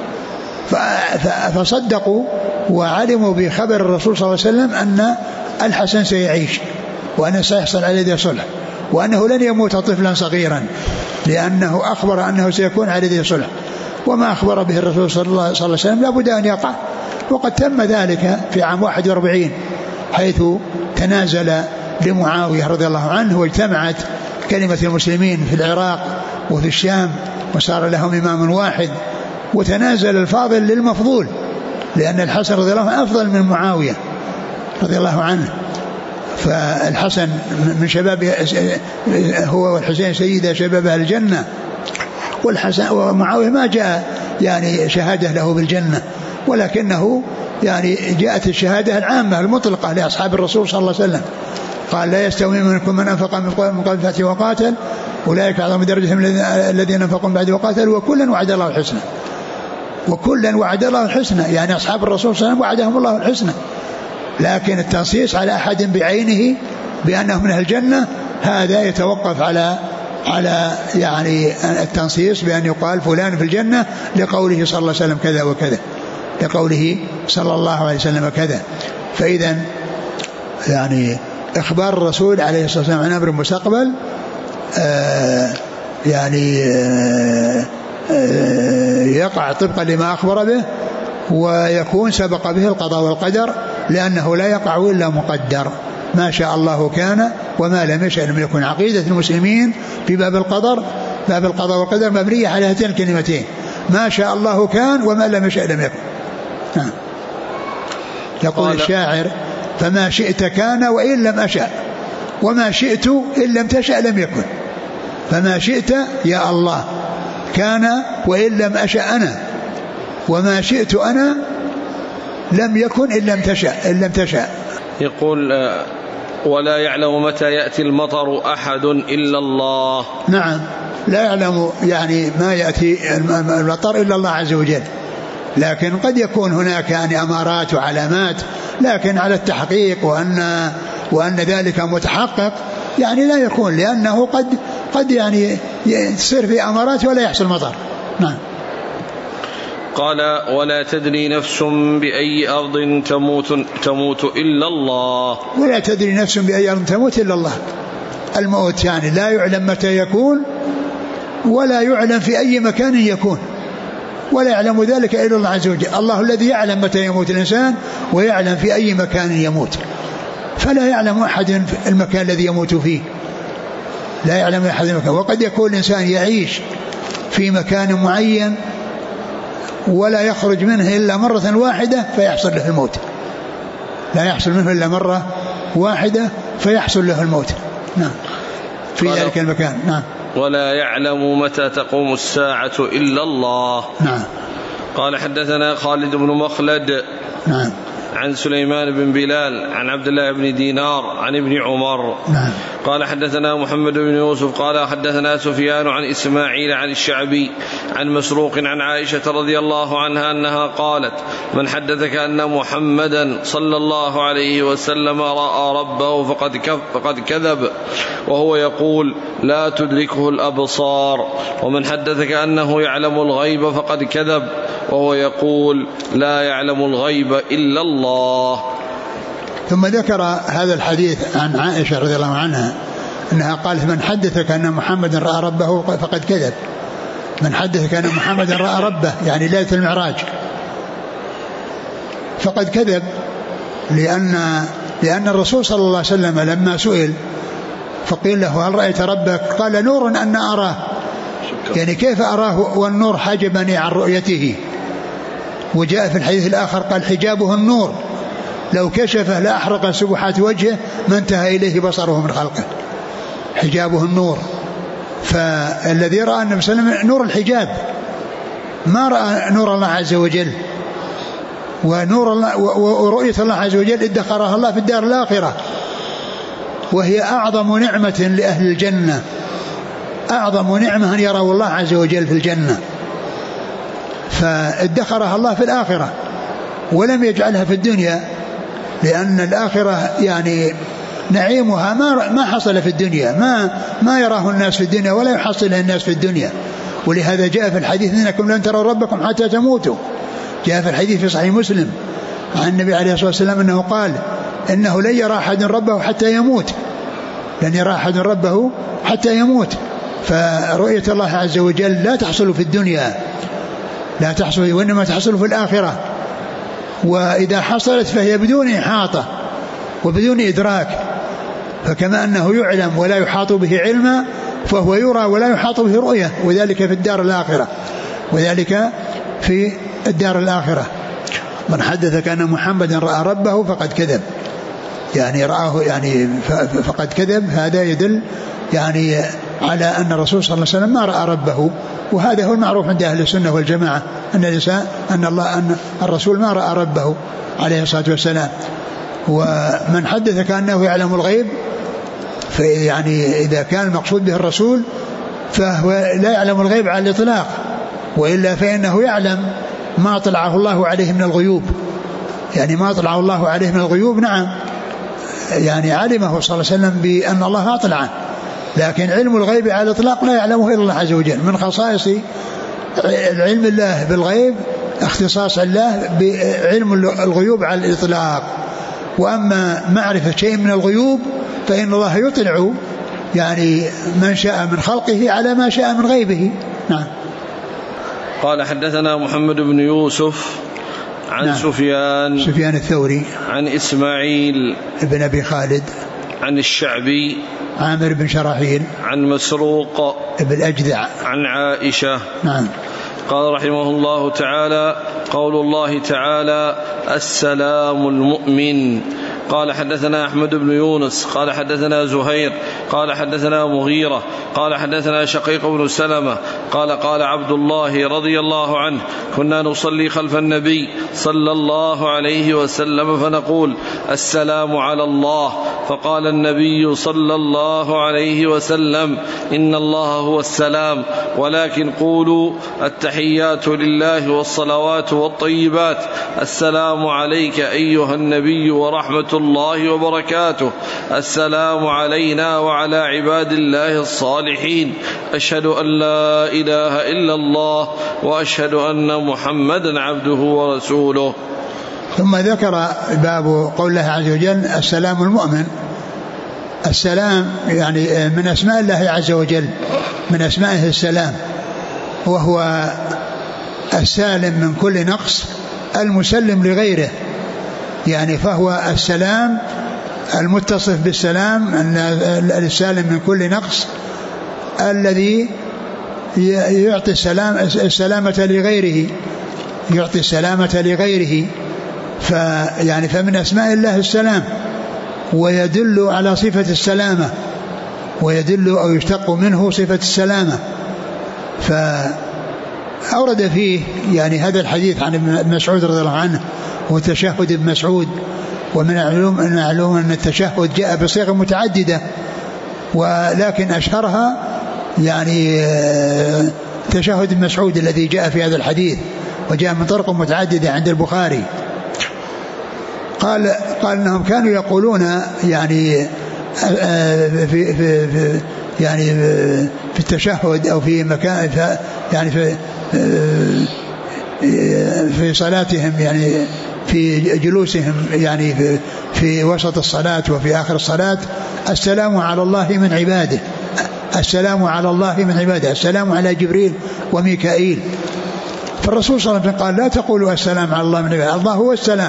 B: فصدقوا وعلموا بخبر الرسول صلى الله عليه وسلم أن الحسن سيعيش وأنه سيحصل على يده صلح، وأنه لن يموت طفلا صغيرا، لأنه أخبر أنه سيكون على يده صلح. وما أخبر به الرسول صلى الله عليه وسلم لا بد أن يقع. وقد تم ذلك في عام 41 حيث تنازل لمعاوية رضي الله عنه واجتمعت كلمة المسلمين في العراق وفي الشام وصار لهم إمام واحد، وتنازل الفاضل للمفضول، لأن الحسن رضي الله عنه أفضل من معاوية رضي الله عنه. فالحسن من شباب هو والحسين سيدا شباب أهل الجنة، والحسن ومعاوية ما جاء يعني شهادة له بالجنة، ولكنه يعني جاءت الشهادة العامة المطلقة لأصحاب الرسول صلى الله عليه وسلم. قال لا يستوي منكم من أنفق من قبل الفتح وقاتل أولئك أعظم درجة من الذين أنفقوا من بعد وقاتلوا وكلا وعد الله الحسنى. وكلا وعد الله الحسنى يعني أصحاب الرسول صلى الله عليه وسلم وعدهم الله الحسنى، لكن التنصيص على أحد بعينه بأنه من أهل الجنة هذا يتوقف على يعني التنصيص بأن يقال فلان في الجنة لقوله صلى الله عليه وسلم كذا وكذا، لقوله صلى الله عليه وسلم كذا. فإذا يعني إخبار الرسول عليه الصلاة والسلام عن أمر المستقبل يعني يقع طبقا لما أخبر به، ويكون سبق به القضاء والقدر، لأنه لا يقع إلا مقدر. ما شاء الله كان وما لم يشأ لم يكن. عقيدة المسلمين في باب القضاء والقدر مبنية على هاتين الكلمتين: ما شاء الله كان وما لم يشأ لم يكن. يقول الشاعر: فما شئت كان وإن لم أشأ، وما شئت إن لم تشأ لم يكن. فما شئت يا الله كان وإن لم أشأ أنا، وما شئت أنا لم يكن إن لم تشأ. يقول:
A: ولا يعلم متى يأتي المطر أحد إلا الله.
B: نعم، لا يعلم يعني ما يأتي المطر إلا الله عز وجل، لكن قد يكون هناك يعني أمارات وعلامات، لكن على التحقيق وأن ذلك متحقق يعني لا يكون، لأنه قد يعني تصير في أمارات ولا يحصل مطر. نعم.
A: قال: ولا تدري نفس بأي أرض تموت إلا الله.
B: ولا تدري نفس بأي أرض تموت إلا الله. الموت يعني لا يعلم متى يكون ولا يعلم في أي مكان يكون، ولا يعلم ذلك إلا الله عز وجل. الله الذي يعلم متى يموت الإنسان ويعلم في أي مكان يموت، فلا يعلم أحد المكان الذي يموت فيه، لا يعلم أحد المكان. وقد يكون الإنسان يعيش في مكان معين ولا يخرج منه إلا مرة واحدة فيحصل له الموت، لا يحصل منه إلا مرة واحدة فيحصل له الموت. نعم في ذلك المكان. نعم.
A: ولا يعلم متى تقوم الساعة إلا الله.
B: نعم.
A: قال حدثنا خالد بن مخلد
B: نعم
A: عن سليمان بن بلال عن عبد الله بن دينار عن ابن عمر.
B: نعم.
A: قال حدثنا محمد بن يوسف قال حدثنا سفيان عن إسماعيل عن الشعبي عن مسروق عن عائشة رضي الله عنها أنها قالت: من حدثك أن محمدا صلى الله عليه وسلم رأى ربه فقد كذب، وهو يقول: لا تدركه الأبصار. ومن حدثك أنه يعلم الغيب فقد كذب، وهو يقول: لا يعلم الغيب إلا الله.
B: ثم ذكر هذا الحديث عن عائشة رضي الله عنها أنها قالت: من حدثك أن محمد رأى ربه فقد كذب. من حدثك أن محمد رأى ربه يعني ليلة المعراج فقد كذب، لأن الرسول صلى الله عليه وسلم لما سئل فقيل له: هل رأيت ربك؟ قال: نور أن أراه، يعني كيف أراه والنور حجبني عن رؤيته. وجاء في الحديث الآخر قال: حجابه النور، لو كشفه لأحرق سبحات وجهه ما انتهى إليه بصره من خلقه. حجابه النور، فالذي رأى النبي صلى الله عليه وسلم نور الحجاب، ما رأى نور الله عز وجل. ونور الله ورؤية الله عز وجل ادخرها الله في الدار الآخرة، وهي أعظم نعمة لأهل الجنة، أعظم نعمة أن يروا الله عز وجل في الجنة، فادخرها الله في الآخرة ولم يجعلها في الدنيا، لأن الآخرة يعني نعيمها ما حصل في الدنيا، ما يراه الناس في الدنيا ولا يحصله الناس في الدنيا. ولهذا جاء في الحديث: إنكم لن تروا ربكم حتى تموتوا. جاء في الحديث في صحيح مسلم عن النبي عليه الصلاة والسلام أنه قال: إنه لن يرى أحد ربه حتى يموت، لن يرى أحد ربه حتى يموت. فرؤية الله عز وجل لا تحصل في الدنيا، لا تحصل، وإنما تحصل في الآخرة، وإذا حصلت فهي بدون إحاطة وبدون إدراك. فكما أنه يعلم ولا يحاط به علما، فهو يرى ولا يحاط به رؤية، وذلك في الدار الآخرة، وذلك في الدار الآخرة. من حدثك أن محمدا رأى ربه فقد كذب، يعني رآه يعني فقد كذب. هذا يدل يعني على أن الرسول صلى الله عليه وسلم ما رأى ربه، وهذا هو المعروف عند أهل السنة والجماعة، أن الرسول ما رأى ربه عليه الصلاة والسلام. ومن حدثك أنه يعلم الغيب، فيعني إذا كان المقصود به الرسول فهو لا يعلم الغيب على الإطلاق، وإلا فإنه يعلم ما طلعه الله عليه من الغيوب، يعني ما طلعه الله عليه من الغيوب. نعم يعني علمه صلى الله عليه وسلم بأن الله أطلعه، لكن علم الغيب على الإطلاق لا يعلمه إلا الله عز وجل. من خصائص علم الله بالغيب اختصاص الله بعلم الغيوب على الإطلاق. وأما معرفة شيء من الغيوب فإن الله يطلع يعني من شاء من خلقه على ما شاء من غيبه. نعم.
A: قال حدثنا محمد بن يوسف عن
B: نعم. سفيان الثوري
A: عن إسماعيل
B: ابن أبي خالد
A: عن الشعبي
B: عامر بن شراحيل
A: عن مسروق
B: ابن أجدع
A: عن عائشة.
B: نعم.
A: قال رحمه الله تعالى: قول الله تعالى: السلام المؤمن. قال حدثنا أحمد بن يونس قال حدثنا زهير قال حدثنا مغيرة قال حدثنا شقيق بن سلمة قال: قال عبد الله رضي الله عنه: كنا نصلي خلف النبي صلى الله عليه وسلم فنقول: السلام على الله. فقال النبي صلى الله عليه وسلم: إن الله هو السلام، ولكن قولوا: التحيات لله والصلوات والطيبات، السلام عليك أيها النبي ورحمة الله وبركاته، السلام علينا وعلى عباد الله الصالحين، أشهد أن لا إله إلا الله وأشهد أن محمدا عبده ورسوله. ثم
B: ذكر باب قول الله عز وجل: السلام المؤمن. السلام يعني من أسماء الله عز وجل، من أسمائه السلام، وهو السالم من كل نقص المسلم لغيره، يعني فهو السلام المتصف بالسلام، السالم من كل نقص الذي يعطي السلامة لغيره، يعطي السلامة لغيره. فيعني فمن أسماء الله السلام، ويدل على صفة السلامة، ويدل أو يشتق منه صفة السلامة. فأورد فيه يعني هذا الحديث عن ابن مسعود رضي الله عنه وتشهد ابن مسعود. ومن المعلوم أن التشهد جاء بصيغ متعددة، ولكن أشهرها يعني تشهد ابن مسعود الذي جاء في هذا الحديث، وجاء من طرق متعددة عند البخاري. قال أنهم كانوا يقولون يعني في التشهد أو في مكان يعني في صلاتهم، يعني في جلوسهم، يعني في وسط الصلاة وفي آخر الصلاة: السلام على الله من عباده، السلام على الله من عباده، السلام على جبريل وميكائيل. فالرسول صلى الله عليه وسلم قال: لا تقولوا السلام على الله من عباده، الله هو السلام.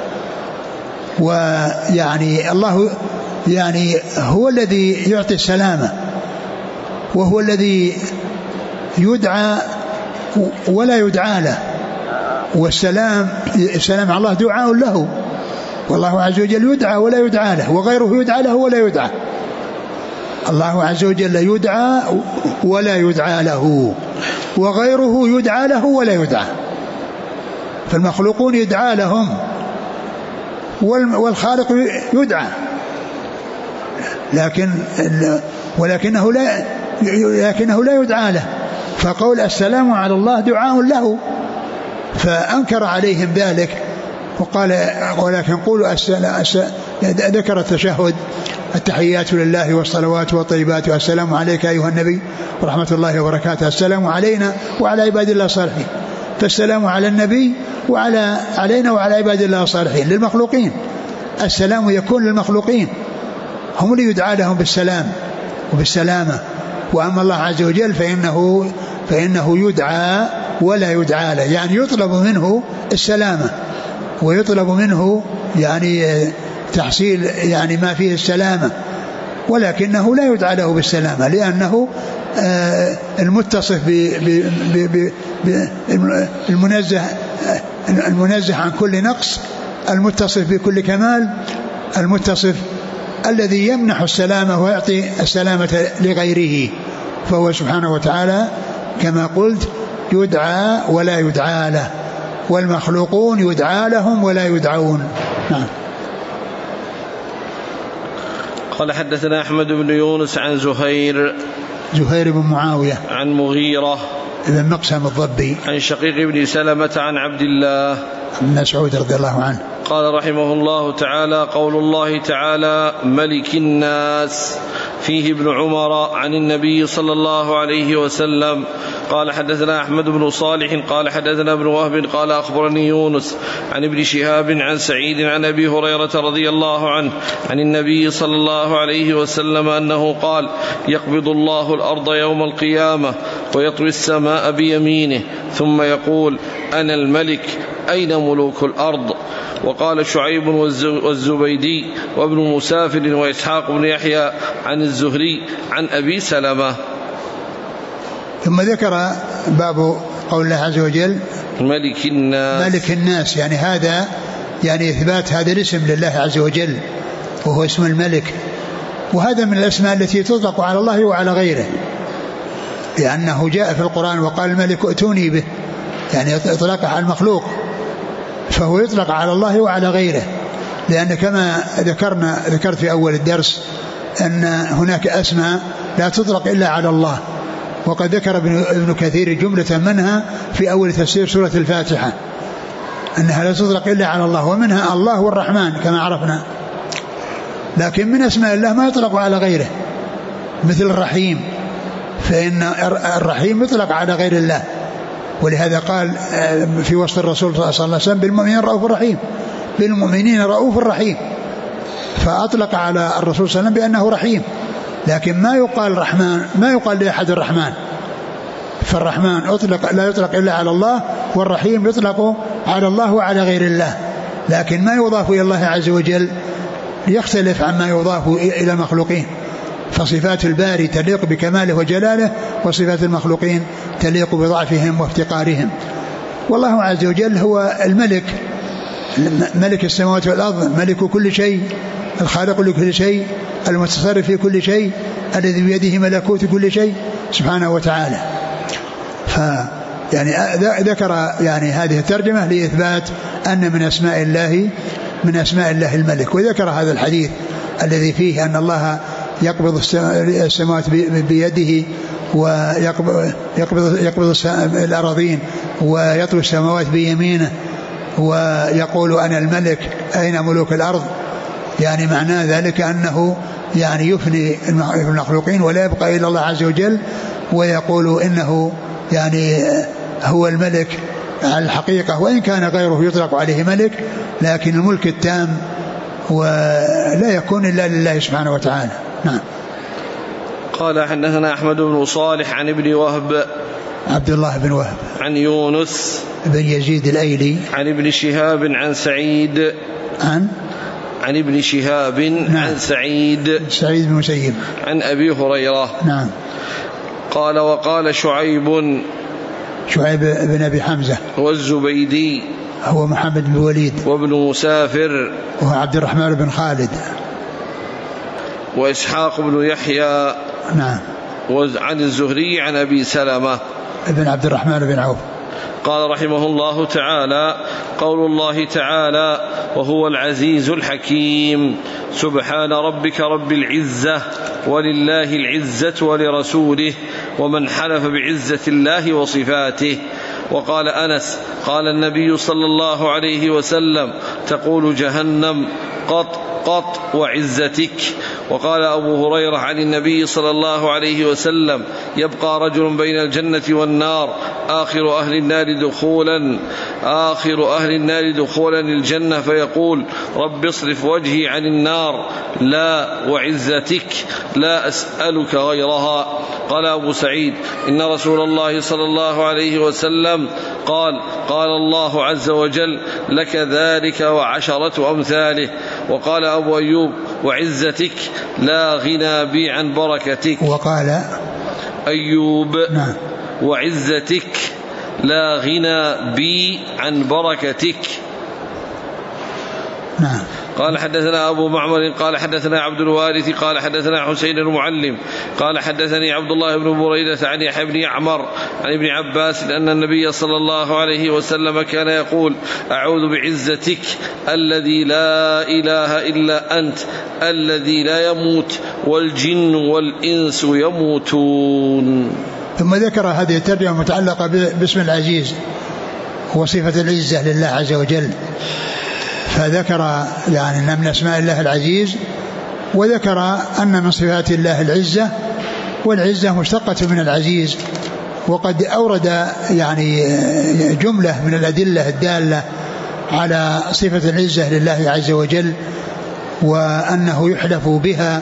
B: ويعني الله يعني هو الذي يعطي السلامة، وهو الذي يدعى ولا يدعى له، والسلام على الله دعاء له، والله عز وجل يدعى ولا يدعى له، وغيره يدعى له ولا يدعى. الله عز وجل يدعى ولا يدعى له، وغيره يدعى له ولا يدعى. فالمخلوقون يدعى لهم، والخالق يدعى، ولكنه لا يدعى له. فقول السلام على الله دعاء له، فأنكر عليهم ذلك وقال: ولكن قولوا ذكر التشهد: التحيات لله والصلوات والطيبات، والسلام عليك أيها النبي ورحمة الله وبركاته، السلام علينا وعلى عباد الله الصالحين. فالسلام على النبي وعلى علينا وعلى عباد الله الصالحين للمخلوقين. السلام يكون للمخلوقين، هم اللي يدعى لهم بالسلام وبالسلامة. وأما الله عز وجل فإنه يدعى ولا يدعى له، يعني يطلب منه السلامة، ويطلب منه يعني تحصيل يعني ما فيه السلامة، ولكنه لا يدعى له بالسلامة، لأنه المتصف المنزه عن كل نقص، المتصف بكل كمال، المتصف الذي يمنح السلامة ويعطي السلامة لغيره. فهو سبحانه وتعالى كما قلت يدعى ولا يدعى له، والمخلوقون يدعى لهم ولا يدعون. نعم.
A: قال: حدثنا أحمد بن يونس عن زهير
B: بن معاوية
A: عن مغيرة
B: بن مقسم الضبي
A: عن شقيق بن سلمة عن عبد الله
B: بن مسعود رضي الله عنه
A: قال رحمه الله تعالى: قول الله تعالى: ملك الناس، فيه ابن عمر عن النبي صلى الله عليه وسلم. قال: حدثنا أحمد بن صالح قال حدثنا ابن وهب قال أخبرني يونس عن ابن شهاب عن سعيد عن أبي هريرة رضي الله عنه عن النبي صلى الله عليه وسلم أنه قال: يقبض الله الأرض يوم القيامة ويطوي السماء بيمينه ثم يقول: أنا الملك، أين ملوك الأرض؟ وقال شعيب والزبيدي وابن مسافر وإسحاق بن يحيى عن الزهري عن أبي سلمة.
B: ثم ذكر باب قول الله عز وجل:
A: ملك الناس،
B: يعني هذا يعني إثبات هذا الاسم لله عز وجل، وهو اسم الملك، وهذا من الأسماء التي تطلق على الله وعلى غيره، لأنه جاء في القرآن وقال: الملك ائتوني به، يعني إطلاق على المخلوق، فهو يطلق على الله وعلى غيره، لأن كما ذكرت في أول الدرس أن هناك أسماء لا تطلق إلا على الله، وقد ذكر ابن كثير جملة منها في أول تفسير سورة الفاتحة أنها لا تطلق إلا على الله، ومنها الله والرحمن كما عرفنا. لكن من أسماء الله ما يطلق على غيره، مثل الرحيم، فإن الرحيم يطلق على غير الله، ولهذا قال في وصف الرسول صلى الله عليه وسلم: بالمؤمنين رؤوف رحيم، بالمؤمنين رؤوف رحيم. فأطلق على الرسول صلى الله عليه وسلم بأنه رحيم، لكن ما يقال رحمن، ما يقال لأحد الرحمن. فالرحمن لا يطلق إلا على الله، والرحيم يطلق على الله وعلى غير الله، لكن ما يضاف إلى الله عز وجل يختلف عما يضاف إلى المخلوقين. فصفات الباري تليق بكماله وجلاله، وصفات المخلوقين تليق بضعفهم وافتقارهم. والله عز وجل هو الملك، ملك السماوات والأرض، ملك كل شيء، الخالق لكل شيء، المتصرف في كل شيء، الذي بيده ملكوت كل شيء سبحانه وتعالى. يعني ذكر يعني هذه الترجمة لإثبات أن من أسماء الله الملك. وذكر هذا الحديث الذي فيه أن الله يقبض السماوات بيده، ويقبض الأراضين، ويطوي السماوات بيمينه، ويقول أنا الملك أين ملوك الأرض. يعني معناه ذلك أنه يعني يفني المخلوقين ولا يبقى إلا الله عز وجل، ويقول إنه يعني هو الملك على الحقيقة، وإن كان غيره يطلق عليه ملك، لكن الملك التام ولا يكون إلا لله سبحانه وتعالى. نعم.
A: قال حدثنا أحمد بن صالح عن ابن وهب،
B: عبد الله بن وهب،
A: عن يونس
B: بن يزيد الأيلي،
A: عن ابن شهاب عن سعيد، عن ابن شهاب
B: نعم.
A: عن سعيد
B: بن مسيب
A: عن أبي هريرة
B: نعم.
A: قال وقال شعيب
B: بن أبي حمزة،
A: والزبيدي
B: هو محمد بن الوليد،
A: وابن مسافر
B: وهو عبد الرحمن بن خالد،
A: وإسحاق بن يحيى
B: نعم.
A: عن الزهري عن أبي سلمة
B: ابن عبد الرحمن بن عوف.
A: قال رحمه الله تعالى: قول الله تعالى: وهو العزيز الحكيم. سبحان ربك رب العزة، ولله العزة ولرسوله، ومن حلف بعزة الله وصفاته. وقال أنس: قال النبي صلى الله عليه وسلم: تقول جهنم قط قط وعزتك. وقال أبو هريرة عن النبي صلى الله عليه وسلم: يبقى رجل بين الجنة والنار، آخر أهل النار دخولا الجنة، فيقول: رب اصرف وجهي عن النار، لا وعزتك لا أسألك غيرها. قال أبو سعيد: إن رسول الله صلى الله عليه وسلم قال الله عز وجل: لك ذلك وعشرة أمثاله. وقال أبو أيوب: وعزتك لا غنى بي عن بركتك.
B: وقال
A: أيوب:
B: نعم.
A: وعزتك لا غنى بي عن بركتك.
B: نعم.
A: قال حدثنا أبو معمر قال حدثنا عبد الوارث قال حدثنا حسين المعلم قال حدثني عبد الله بن بريدة عن يحيى بن يعمر عن ابن عباس أن النبي صلى الله عليه وسلم كان يقول: أعوذ بعزتك الذي لا إله إلا أنت الذي لا يموت والجن والإنس يموتون.
B: ثم ذكر هذه الترجمة متعلقة باسم العزيز وصفة العزة لله عز وجل، فذكر يعني أن من أسماء الله العزيز، وذكر أن من صفات الله العزة، والعزة مشتقة من العزيز. وقد أورد يعني جملة من الأدلة الدالة على صفة العزة لله عز وجل، وأنه يحلف بها.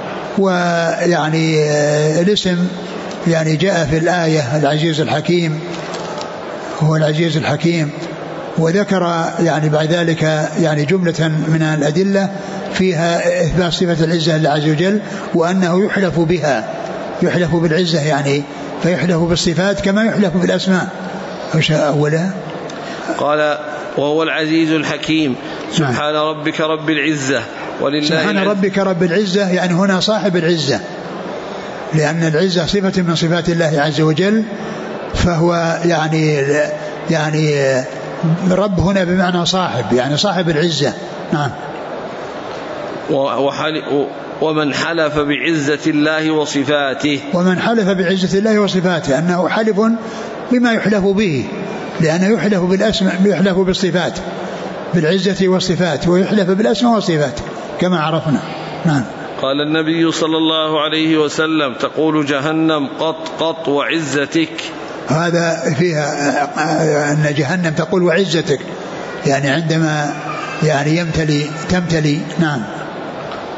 B: ويعني الاسم يعني جاء في الآية العزيز الحكيم، هو العزيز الحكيم. وذكر يعني بعد ذلك يعني جملة من الأدلة فيها إثبات صفة العزة لله عز وجل، وأنه يحلف بها، يحلف بالعزة يعني، فيحلف بالصفات كما يحلف بالأسماء. أولا
A: قال: وهو العزيز الحكيم. سبحان ربك رب العزة ولله
B: سبحان ربك رب العزة، يعني هنا صاحب العزة، لأن العزة صفة من صفات الله عز وجل، فهو يعني رب هنا بمعنى صاحب، يعني صاحب العزة. نعم.
A: ومن حلف بعزة الله وصفاته،
B: ومن حلف بعزة الله وصفاته، أنه حلف بما يحلف به، لأنه يحلف بالأسماء، يحلف بالصفات، بالعزة والصفات، ويحلف بالأسماء والصفات كما عرفنا. نعم.
A: قال النبي صلى الله عليه وسلم: تقول جهنم قط قط وعزتك.
B: هذا فيها أن جهنم تقول وعزتك، يعني عندما يعني تمتلي. نعم.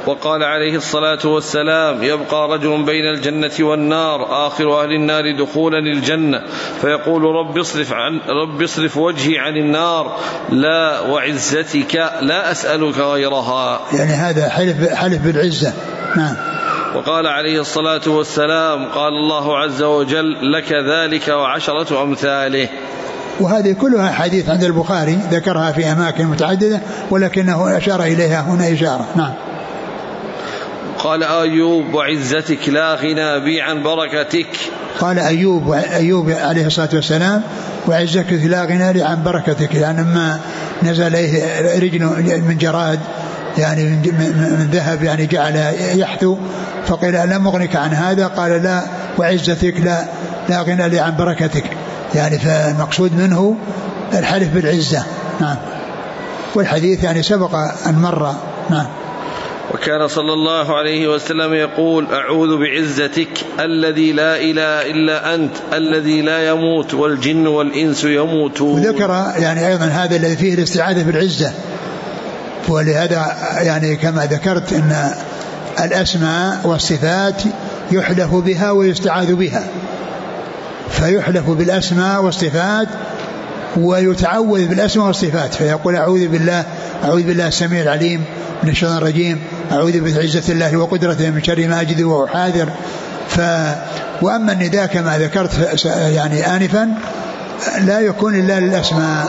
A: وقال عليه الصلاة والسلام: يبقى رجل بين الجنة والنار آخر أهل النار دخولا الجنة فيقول: رب اصرف وجهي عن النار، لا وعزتك لا أسألك غيرها.
B: يعني هذا حلف بالعزة. نعم.
A: وقال عليه الصلاة والسلام: قال الله عز وجل: لك ذلك وعشرة أمثاله.
B: وهذه كلها حديث عند البخاري ذكرها في أماكن متعددة ولكنه أشار إليها هنا إشارة. نعم.
A: قال أيوب: وعزتك لا غنى بي عن بركتك.
B: قال أيوب عليه الصلاة والسلام: وعزتك لا غنى لي عن بركتك، لأن ما نزل عليه رجل من جراد يعني من ذهب يعني جعل يحثو، فقيل: لا مغنك عن هذا؟ قال: لا وعزتك لا غنى لي عن بركتك، يعني فالمقصود منه الحلف بالعزة. نعم. والحديث يعني سبق أن مر. نعم.
A: وكان صلى الله عليه وسلم يقول: أعوذ بعزتك الذي لا إله إلا أنت الذي لا يموت والجن والإنس يموتون.
B: وذكر يعني أيضا هذا الذي فيه الاستعاذة بالعزة، ولهذا يعني كما ذكرت أن الأسماء والصفات يحلف بها ويستعاذ بها، فيحلف بالأسماء والصفات ويتعوذ بالأسماء والصفات، فيقول: أعوذ بالله السميع العليم من الشيطان الرجيم، أعوذ بعزة الله وقدرته من شر ما أجد وأحاذر. وأما النداء كما ذكرت يعني آنفا لا يكون إلا للأسماء.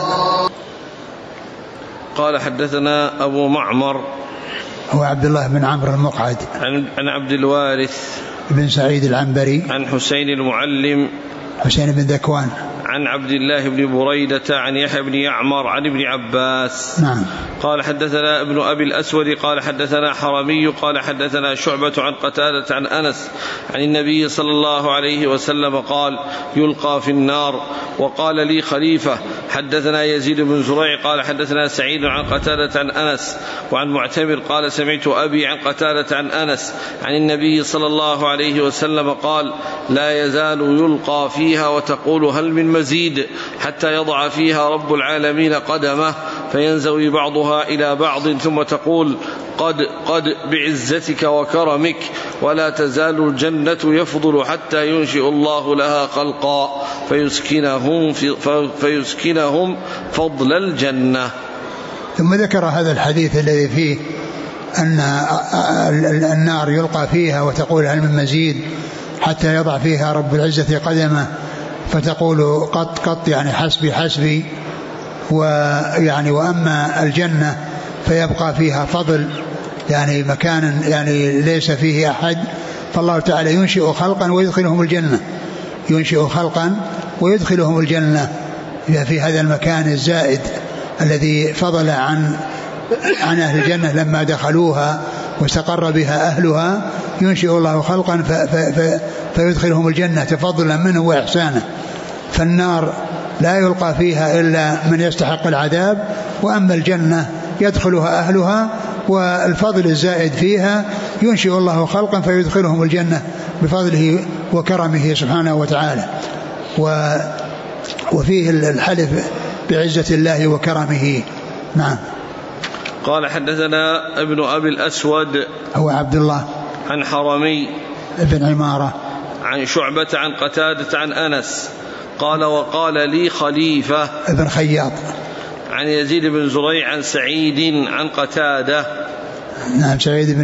A: قال: حدثنا أبو معمر
B: هو عبد الله بن عمرو المقعد
A: عن عبد الوارث
B: بن سعيد العنبري
A: عن حسين المعلم
B: حسين بن ذكوان
A: عن عبد الله بن بريدة عن يحيى بن يعمر عن ابن عباس.
B: نعم.
A: قال: حدثنا ابن أبي الأسود قال: حدثنا حرمي قال: حدثنا شعبة عن قتادة عن أنس عن النبي صلى الله عليه وسلم قال: يلقى في النار. وقال لي خليفة: حدثنا يزيد بن زريع قال: حدثنا سعيد عن قتادة عن أنس وعن معتمر قال: سمعت أبي عن قتادة عن أنس عن النبي صلى الله عليه وسلم قال: لا يزال يلقى فيها وتقول: هل من مزيد؟ حتى يضع فيها رب العالمين قدمه فينزوي بعضها إلى بعض ثم تقول: قد بعزتك وكرمك. ولا تزال الجنة يفضل حتى ينشئ الله لها خلقا فيسكنهم فضل الجنة.
B: ثم ذكر هذا الحديث الذي فيه أن النار يلقى فيها وتقول: هل من مزيد؟ حتى يضع فيها رب العزة قدمه فتقول: قط يعني حسبي. ويعني وأما الجنة فيبقى فيها فضل، يعني مكان يعني ليس فيه أحد، فالله تعالى ينشئ خلقا ويدخلهم الجنة في هذا المكان الزائد الذي فضل عن أهل الجنة لما دخلوها واستقر بها أهلها. ينشئ الله خلقا فيدخلهم الجنة تفضلا منه وإحسانه. فالنار لا يلقى فيها إلا من يستحق العذاب، وأما الجنة يدخلها أهلها، والفضل الزائد فيها ينشئ الله خلقا فيدخلهم الجنة بفضله وكرمه سبحانه وتعالى. وفيه الحلف بعزة الله وكرمه. نعم.
A: قال: حدثنا ابن أبي الأسود
B: هو عبد الله
A: عن حرمي
B: ابن عمارة
A: عن شعبة عن قتادة عن أنس قال: وقال لي خليفة
B: ابن خياط
A: عن يزيد بن زريع عن سعيد عن قتادة.
B: نعم.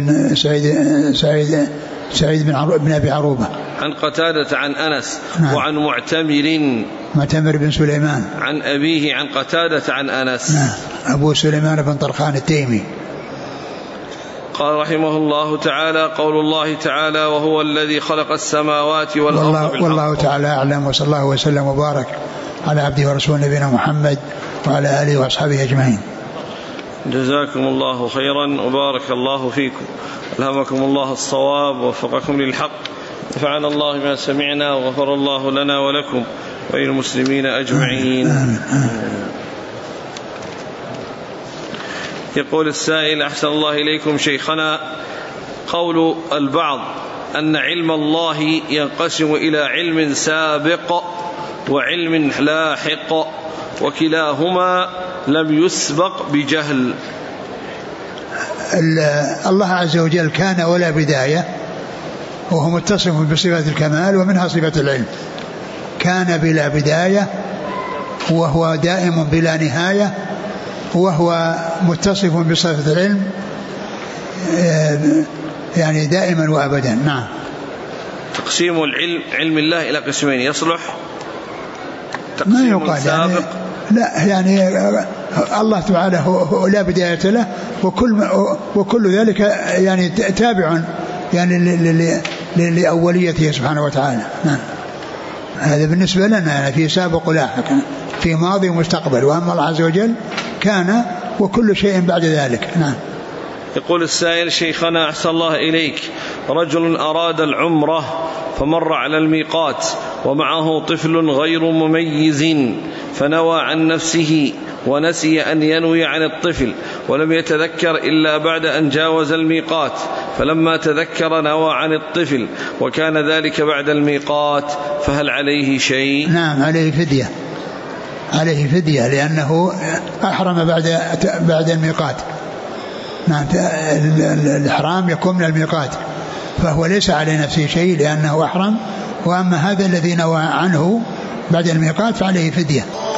B: سعيد بن أبي عروبة
A: عن قتادة عن أنس.
B: نعم.
A: وعن معتمر
B: بن سليمان
A: عن أبيه عن قتادة عن أنس.
B: نعم. أبو سليمان بن طرخان التيمي.
A: قال رحمه الله تعالى: قول الله تعالى: وهو الذي خلق السماوات والأرض بالحق.
B: والله تعالى أعلم، وصلى الله وسلم وبارك على عبده ورسوله نبينا محمد وعلى آله وأصحابه أجمعين.
A: جزاكم الله خيرا وبارك الله فيكم، ألهمكم الله الصواب ووفقكم للحق، نفعنا الله ما سمعنا وغفر الله لنا ولكم وللمسلمين أجمعين. يقول السائل: أحسن الله إليكم شيخنا، قول البعض أن علم الله ينقسم إلى علم سابق وعلم لاحق وكلاهما لم يسبق بجهل.
B: الله عز وجل كان ولا بداية، وهو متصف بصفة الكمال ومنها صفة العلم. كان بلا بداية وهو دائم بلا نهاية، وهو متصف بصفة العلم يعني دائما وأبدا. نعم.
A: تقسيم علم الله إلى قسمين يصلح؟
B: ما يقال يعني لا، يعني الله تعالى هو لا بداية له، وكل ذلك يعني تابع يعني لأوليته سبحانه وتعالى. نعم. هذا بالنسبة لنا يعني في سابق ولاحق، في ماضي ومستقبل، وأما الله عز وجل كان وكل شيء بعد ذلك. نعم.
A: يقول السائل: شيخنا أحسن الله إليك، رجل أراد العمرة فمر على الميقات ومعه طفل غير مميز، فنوى عن نفسه ونسي أن ينوي عن الطفل، ولم يتذكر إلا بعد أن جاوز الميقات، فلما تذكر نوى عن الطفل وكان ذلك بعد الميقات، فهل عليه شيء؟
B: نعم، عليه فدية، عليه فدية لأنه أحرم بعد الميقات. نعم، الإحرام يكون من الميقات، فهو ليس عليه نفسه شيء لأنه أحرم، وأما هذا الذي نوى عنه بعد الميقات فعليه فدية.